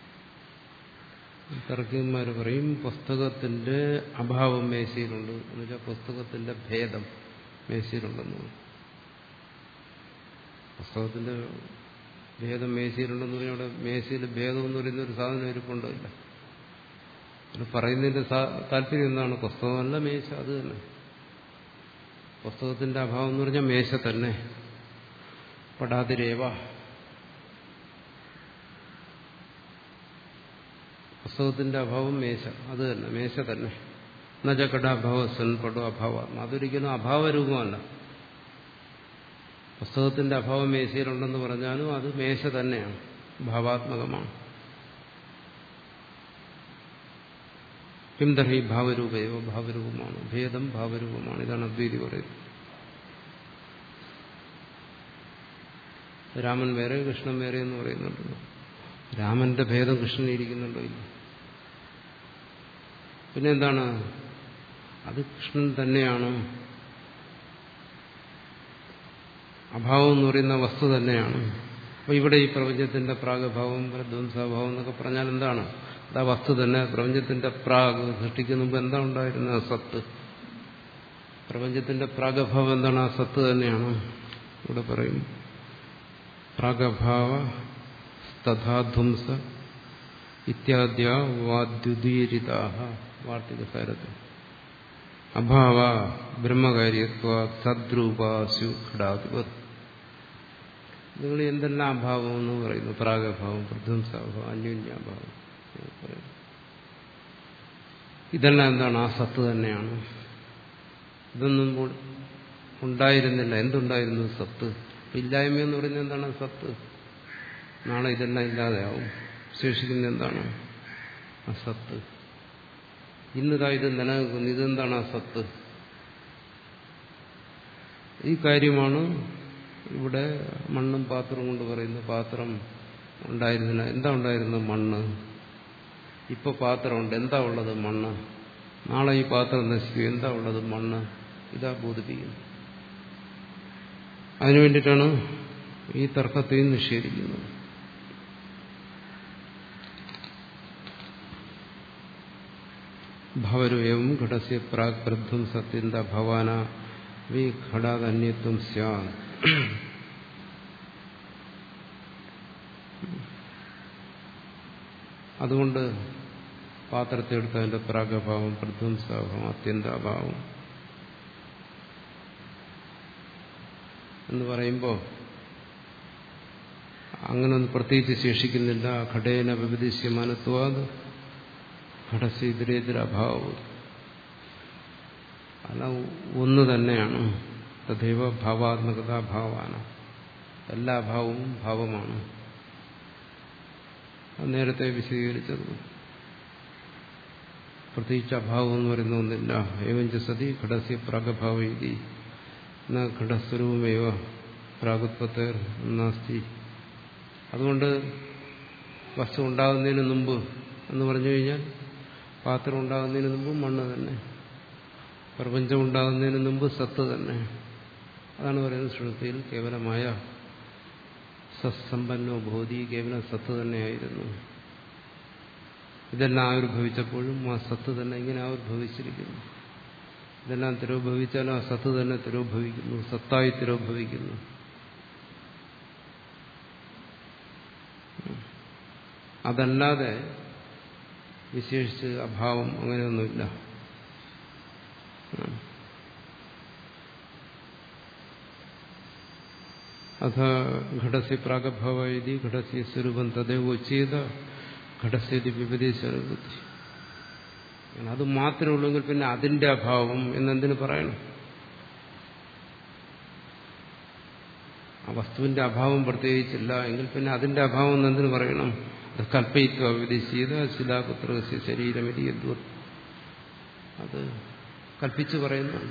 തർക്കന്മാർ പറയും പുസ്തകത്തിന്റെ അഭാവം മേശയിലുണ്ട് എന്ന് വെച്ചാൽ പുസ്തകത്തിന്റെ ഭേദം മേശയിലുണ്ടെന്ന് പറയും. പുസ്തകത്തിന്റെ ഭേദം മേശയിലുണ്ടെന്ന് പറഞ്ഞാൽ അവിടെ മേശയിൽ ഭേദം എന്ന് പറയുന്ന ഒരു സാധനം ഇരിപ്പുണ്ടല്ല. അത് പറയുന്നതിന്റെ താല്പര്യം എന്താണ്? പുസ്തകമല്ല മേശ, അത് തന്നെ. പുസ്തകത്തിന്റെ അഭാവം എന്ന് പറഞ്ഞാൽ മേശ തന്നെ. പടാതിരേവ, പുസ്തകത്തിന്റെ അഭാവം മേശ, അത് തന്നെ, മേശ തന്നെ. എന്നുവെച്ചാൽ കടാഭാവ സൻ പടോ അഭാവ, അതൊരിക്കലും അഭാവരൂപമല്ല. പുസ്തകത്തിന്റെ അഭാവം മേശയിലുണ്ടെന്ന് പറഞ്ഞാലും അത് മേശ തന്നെയാണ്, ഭാവാത്മകമാണ്. കിംതർഹി ഭാവരൂപയോ, ഭാവരൂപമാണ്. ഭേദം ഭാവരൂപമാണ്. ഇതാണ് അദ്വൈതി പറയുന്നത്. രാമൻ വേറെ കൃഷ്ണൻ വേറെ എന്ന് പറയുന്നുണ്ടല്ലോ. രാമന്റെ ഭേദം കൃഷ്ണൻ ഇരിക്കുന്നുണ്ടോ? ഇല്ല. പിന്നെന്താണ്? അത് കൃഷ്ണൻ തന്നെയാണ്. അഭാവം എന്ന് പറയുന്ന വസ്തു തന്നെയാണ്. അപ്പൊ ഇവിടെ ഈ പ്രപഞ്ചത്തിന്റെ പ്രാഗഭാവം പ്രധ്വംസാഭാവം എന്നൊക്കെ പറഞ്ഞാൽ എന്താണ്? അതാ വസ്തു തന്നെ. പ്രപഞ്ചത്തിന്റെ പ്രാഗ് സൃഷ്ടിക്കുന്ന മുമ്പ് എന്താ ഉണ്ടായിരുന്നത്? സത്ത്. പ്രപഞ്ചത്തിന്റെ പ്രാഗഭാവം എന്താണ്? ആ സത്ത് തന്നെയാണ്. ഇവിടെ പറയും പ്രാഗഭാവ തഥാധ്വംസ ഇത്യാദ്യ വാദ്യുദീരിതാഹ വാർത്തിക സാരത്തിൽ അഭാവ ബ്രഹ്മകാര്യത്വ സദ്രൂപാസു ഘടാധിപത്. നിങ്ങൾ എന്തെല്ലാം അഭാവം എന്ന് പറയുന്നു? പ്രാഗഭാവം, പ്രധ്വംസാഭാവം, അന്യോന്യാഭാവം. ഇതെല്ലാം എന്താണ്? ആ സത്ത് തന്നെയാണ്. ഇതൊന്നും ഉണ്ടായിരുന്നില്ല. എന്തുണ്ടായിരുന്നു? സത്ത്. ഇല്ലായ്മ എന്ന് പറയുന്നത് എന്താണ്? സത്ത്. നാളെ ഇതെല്ലാം ഇല്ലാതെയാവും. ശേഷിക്കുന്നത് എന്താണ്? ആ സത്ത്. ഇന്നിതാ ഇത് നിലനിൽക്കുന്നു. ഇതെന്താണ്? ആ സത്ത്. ഈ കാര്യമാണ് ഇവിടെ മണ്ണും പാത്രവും കൊണ്ട് പറയുന്നത്. പാത്രം ഉണ്ടായിരുന്നില്ല. എന്താ ഉണ്ടായിരുന്നത്? മണ്ണ്. ഇപ്പൊ പാത്രമുണ്ട്. എന്താ ഉള്ളത്? മണ്ണ്. നാളെ ഈ പാത്രം നശിക്കും. എന്താ ഉള്ളത്? മണ്ണ്. ഇതാ ബോധിപ്പിക്കുന്നു. അതിനു വേണ്ടിയിട്ടാണ് ഈ തർക്കത്തെയും നിഷേധിക്കുന്നത്. ഭാവരൂപം ഘടസ്യ പ്രാഗ് പ്രധ്വം സത്യന്ത ഭവാന വി ഘടാതന്യത്വം സ്യാത്. അതുകൊണ്ട് പാത്രത്തെ എടുത്തതിന്റെ പ്രാഗഭാവം, പ്രധ്വംസാഭാവം, അത്യന്താഭാവം എന്ന് പറയുമ്പോൾ അങ്ങനൊന്നും പ്രത്യേകിച്ച് ശേഷിക്കുന്നില്ല. ഘടേന വിപദിശ്യമാനത്വാത് ഘടസ്യതിരേതരഭാവം. അല്ല, ഒന്ന് തന്നെയാണ്. തഥൈവ ഭാവാത്മകത ഭാവാന. എല്ലാ ഭാവവും ഭാവമാണ്. നേരത്തെ വിശദീകരിച്ചത്. പ്രത്യേകിച്ച് അഭാവം എന്ന് പറയുന്ന ഒന്നില്ല. ഏവഞ്ച സതി ഘടസ്യ പ്രാഗഭാവ ഇതി ന ഘടസ്വരൂപമേവ പ്രാഗുത്പത്തേർ നാസ്തി. അതുകൊണ്ട് വസ്തു ഉണ്ടാകുന്നതിന് മുമ്പ് എന്ന് പറഞ്ഞു കഴിഞ്ഞാൽ പാത്രം ഉണ്ടാകുന്നതിന് മുമ്പ് മണ്ണ് തന്നെ, പ്രപഞ്ചം ഉണ്ടാകുന്നതിന് മുമ്പ് സത്ത് തന്നെ. അതാണ് പറയുന്നത് ശ്രുതിയിൽ കേവലമായ സത്സമ്പന്നോ ബോധി, കേവലം സത്ത് തന്നെയായിരുന്നു. ഇതെല്ലാം ആവിർഭവിച്ചപ്പോഴും ആ സത്ത് തന്നെ ഇങ്ങനെ ആവിർഭവിച്ചിരിക്കുന്നു. ഇതെല്ലാം തിരോഭവിച്ചാലും ആ സത്ത് തന്നെ തിരോഭവിക്കുന്നു, സത്തായി തിരോഭവിക്കുന്നു. അതല്ലാതെ വിശേഷിച്ച് അഭാവം അങ്ങനെയൊന്നുമില്ല. അഥ ഘടസ്യ പ്രാഗഭാവ ഇതി ഘടസ്യ സ്വരൂപം തദൈവ ഉച്യേത ഘടസ്യതി വിപരീതബുദ്ധി. അത് മാത്രമേ ഉള്ളൂങ്കിൽ പിന്നെ അതിന്റെ അഭാവം എന്നെന്തിനു പറയണം? ആ വസ്തുവിന്റെ അഭാവം പ്രത്യേകിച്ചില്ല എങ്കിൽ പിന്നെ അതിന്റെ അഭാവം എന്തിനു പറയണം? അത് കൽപ്പയിത്വ വിദേശീയത ശിലാപുത്രസ്യ ശരീരമിതി യദ്വത്, അത് കൽപ്പിച്ചു പറയുന്നു.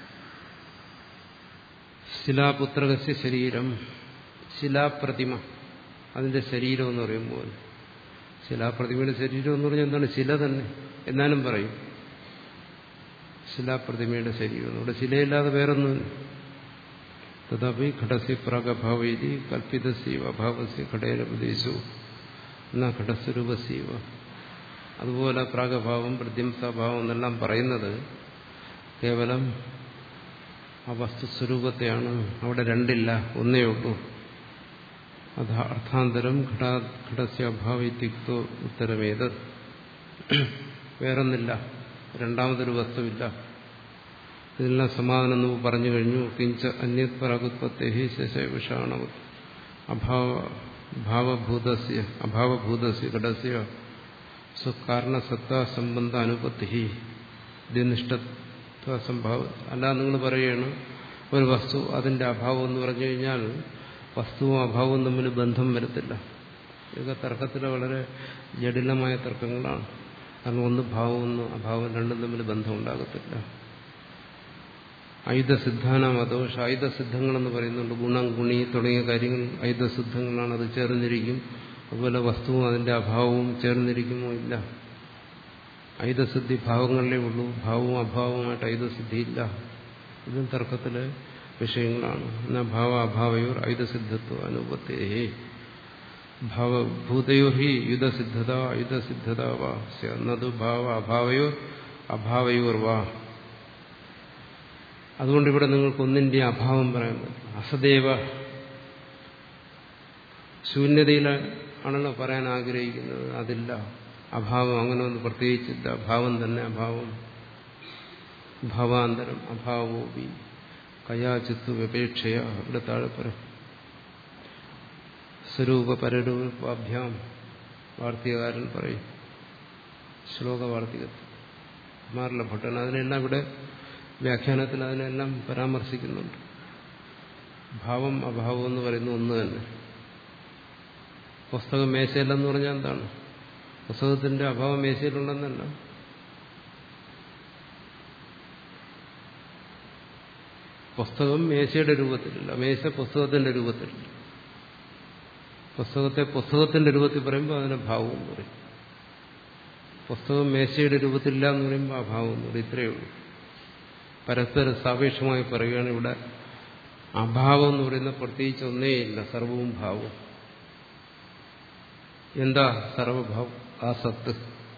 ശിലാപുത്രകസ്യ ശരീരം, ശിലാപ്രതിമ അതിന്റെ ശരീരം എന്ന് പറയുമ്പോൾ, ശിലാപ്രതിമയുടെ ശരീരം എന്ന് പറഞ്ഞാൽ എന്താണ്? ശില തന്നെ എന്നാലും പറയും ശിലാപ്രതിമയുടെ ശരീരം. ഇവിടെ ശിലയില്ലാതെ വേറൊന്നും. തഥാപി ഘടസ്യ പ്രാഗഭാവൈതി കൽപ്പിതസ്യവ അഭാവസ്യ ഘടേന പ്രദേശോ എന്നാ ഘടസ്വരൂപസ്യവ. അതുപോലെ പ്രാഗഭാവം പ്രത്യംസാഭാവം എന്നെല്ലാം പറയുന്നത് കേവലം ആ വസ്തുസ്വരൂപത്തെയാണ്. അവിടെ രണ്ടില്ല, ഒന്നേ ഉള്ളൂ. അത് അർത്ഥാന്തരം ഘടാ ഘടസ്യ അഭാവൈത്യുക്തോ ഉത്തരമേത്. വേറൊന്നില്ല, രണ്ടാമതൊരു വസ്തുവില്ല. ഇതിനെല്ലാം സമാധാനം നമുക്ക് പറഞ്ഞു കഴിഞ്ഞു. കിഞ്ച അന്യത് പരാഗുത്പത്തേ ശശവിഷാണവ അഭാവ ഭാവഭൂതസ്യ അഭാവഭൂതസ്യ ഘടസ്യ സ്വകാരണസത്താ സംബന്ധ അനുപത്തി നിഷ്ഠത്വ സംഭാവ. അല്ല, നിങ്ങൾ പറയുകയാണ് ഒരു വസ്തു അതിന്റെ അഭാവം എന്ന് പറഞ്ഞു കഴിഞ്ഞാൽ വസ്തുവും അഭാവവും തമ്മിൽ ബന്ധം വരത്തില്ല. ഇതൊക്കെ തർക്കത്തിലെ വളരെ ജടിലമായ തർക്കങ്ങളാണ്. കാരണം ഒന്ന് ഭാവം ഒന്ന് അഭാവം രണ്ടും തമ്മിൽ ബന്ധം ഉണ്ടാകത്തില്ല. ഐതസിദ്ധാനാം അതോഷ, ഐതസിദ്ധങ്ങളെന്ന് പറയുന്നുണ്ട്. ഗുണം ഗുണി തുടങ്ങിയ കാര്യങ്ങൾ ഐതസിദ്ധങ്ങളാണ്. അത് ചേർന്നിരിക്കും. അതുപോലെ വസ്തുവും അതിന്റെ അഭാവവും ചേർന്നിരിക്കുമോ? ഇല്ല. ഐതസിദ്ധി ഭാവങ്ങളിലേ ഉള്ളൂ. ഭാവവും അഭാവവുമായിട്ട് ഐതസിദ്ധിയില്ല. ഇതും തർക്കത്തിലെ വിഷയങ്ങളാണ്. എന്നാ ഭാവ അഭാവയോർ ഐതസിദ്ധത്വ അനുപത്തേ ഭാവഭൂതയോർ ഹി യുധസിദ്ധത ഐതസിദ്ധത വാ നതു ഭാവ അഭാവയോർ അഭാവയോർ വാ. അതുകൊണ്ട് ഇവിടെ നിങ്ങൾക്ക് ഒന്നിന്റെ അഭാവം പറയാൻ പറ്റും. അസദേവ, ശൂന്യതയിലാണല്ലോ പറയാൻ ആഗ്രഹിക്കുന്നത്. അതില്ല, അഭാവം അങ്ങനെ ഒന്നും പ്രത്യേകിച്ചില്ല. ഭാവം തന്നെ അഭാവം. ഭാവാന്തരം അഭാവോപി കയാചിത്തു വിപേക്ഷയ. ഇവിടെ താഴെ പറയും സ്വരൂപ പരരൂപാഭ്യാം. വാർത്തികകാരൻ പറയും ശ്ലോക വാർത്തികത്തിൽ കുമാരല ഭട്ടൻ അതിനെല്ലാം ഇവിടെ വ്യാഖ്യാനത്തിൽ അതിനെല്ലാം പരാമർശിക്കുന്നുണ്ട്. ഭാവം അഭാവം എന്ന് പറയുന്ന ഒന്ന് തന്നെ. പുസ്തകം മേശയിലെന്ന് പറഞ്ഞാൽ എന്താണ്? പുസ്തകത്തിന്റെ അഭാവം മേശയിലുണ്ടെന്നല്ല. പുസ്തകം മേശയുടെ രൂപത്തിലില്ല, മേശ പുസ്തകത്തിന്റെ രൂപത്തിലില്ല. പുസ്തകത്തെ പുസ്തകത്തിന്റെ രൂപത്തിൽ പറയുമ്പോൾ അതിനെ ഭാവം എന്ന് പറയും. പുസ്തകം മേശയുടെ രൂപത്തിലില്ല എന്ന് പറയുമ്പോൾ അഭാവം എന്ന് പറയും. ഇത്രയേ ഉള്ളൂ. പരസ്പര സാപേക്ഷമായി പറയുകയാണ്. ഇവിടെ അഭാവം എന്ന് പറയുന്ന പ്രത്യേകിച്ച് ഒന്നേയില്ല, സർവവും ഭാവവും. എന്താ സർവഭാവം? ആ സത്ത്.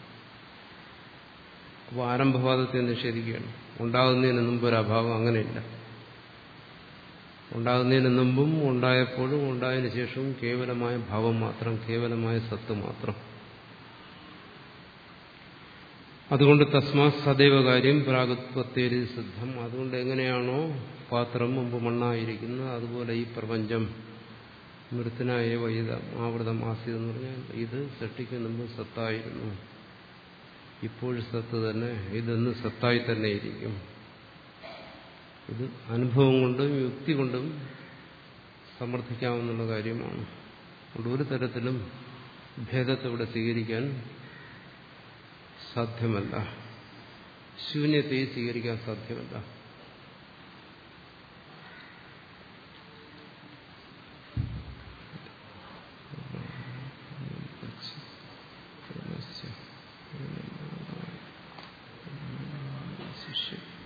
അപ്പോൾ ആരംഭവാദത്തെ നിഷേധിക്കുകയാണ്. ഉണ്ടാകുന്നതിന് മുമ്പ് ഒരു അഭാവം അങ്ങനെയില്ല. ഉണ്ടാകുന്നതിന് മുമ്പും ഉണ്ടായപ്പോഴും ഉണ്ടായതിനു ശേഷവും കേവലമായ ഭാവം മാത്രം, കേവലമായ സത്ത് മാത്രം. അതുകൊണ്ട് തസ്മാ സദൈവ കാര്യം പ്രാഗുത്പത്തേരി സിദ്ധം. അതുകൊണ്ട് എങ്ങനെയാണോ പാത്രം മുമ്പ് മണ്ണായിരിക്കുന്നത് അതുപോലെ ഈ പ്രപഞ്ചം മൃത്തനായ വൈദ ആവൃതം ആസിതെന്ന് പറഞ്ഞാൽ ഇത് സൃഷ്ടിക്ക് മുമ്പ് സത്തായിരുന്നു, ഇപ്പോഴും സത്ത് തന്നെ, ഇതെന്ന് സത്തായി തന്നെ ഇരിക്കും. ഇത് അനുഭവം കൊണ്ടും യുക്തി കൊണ്ടും സമർത്ഥിക്കാവുന്ന കാര്യമാണ്. അതുകൊണ്ട് ഒരു തരത്തിലും ഭേദത്തെ ഇവിടെ സ്വീകരിക്കാൻ സാധ്യമല്ല, ശൂന്യത്തെ സ്വീകരിക്കാൻ സാധ്യമല്ല. ശരി.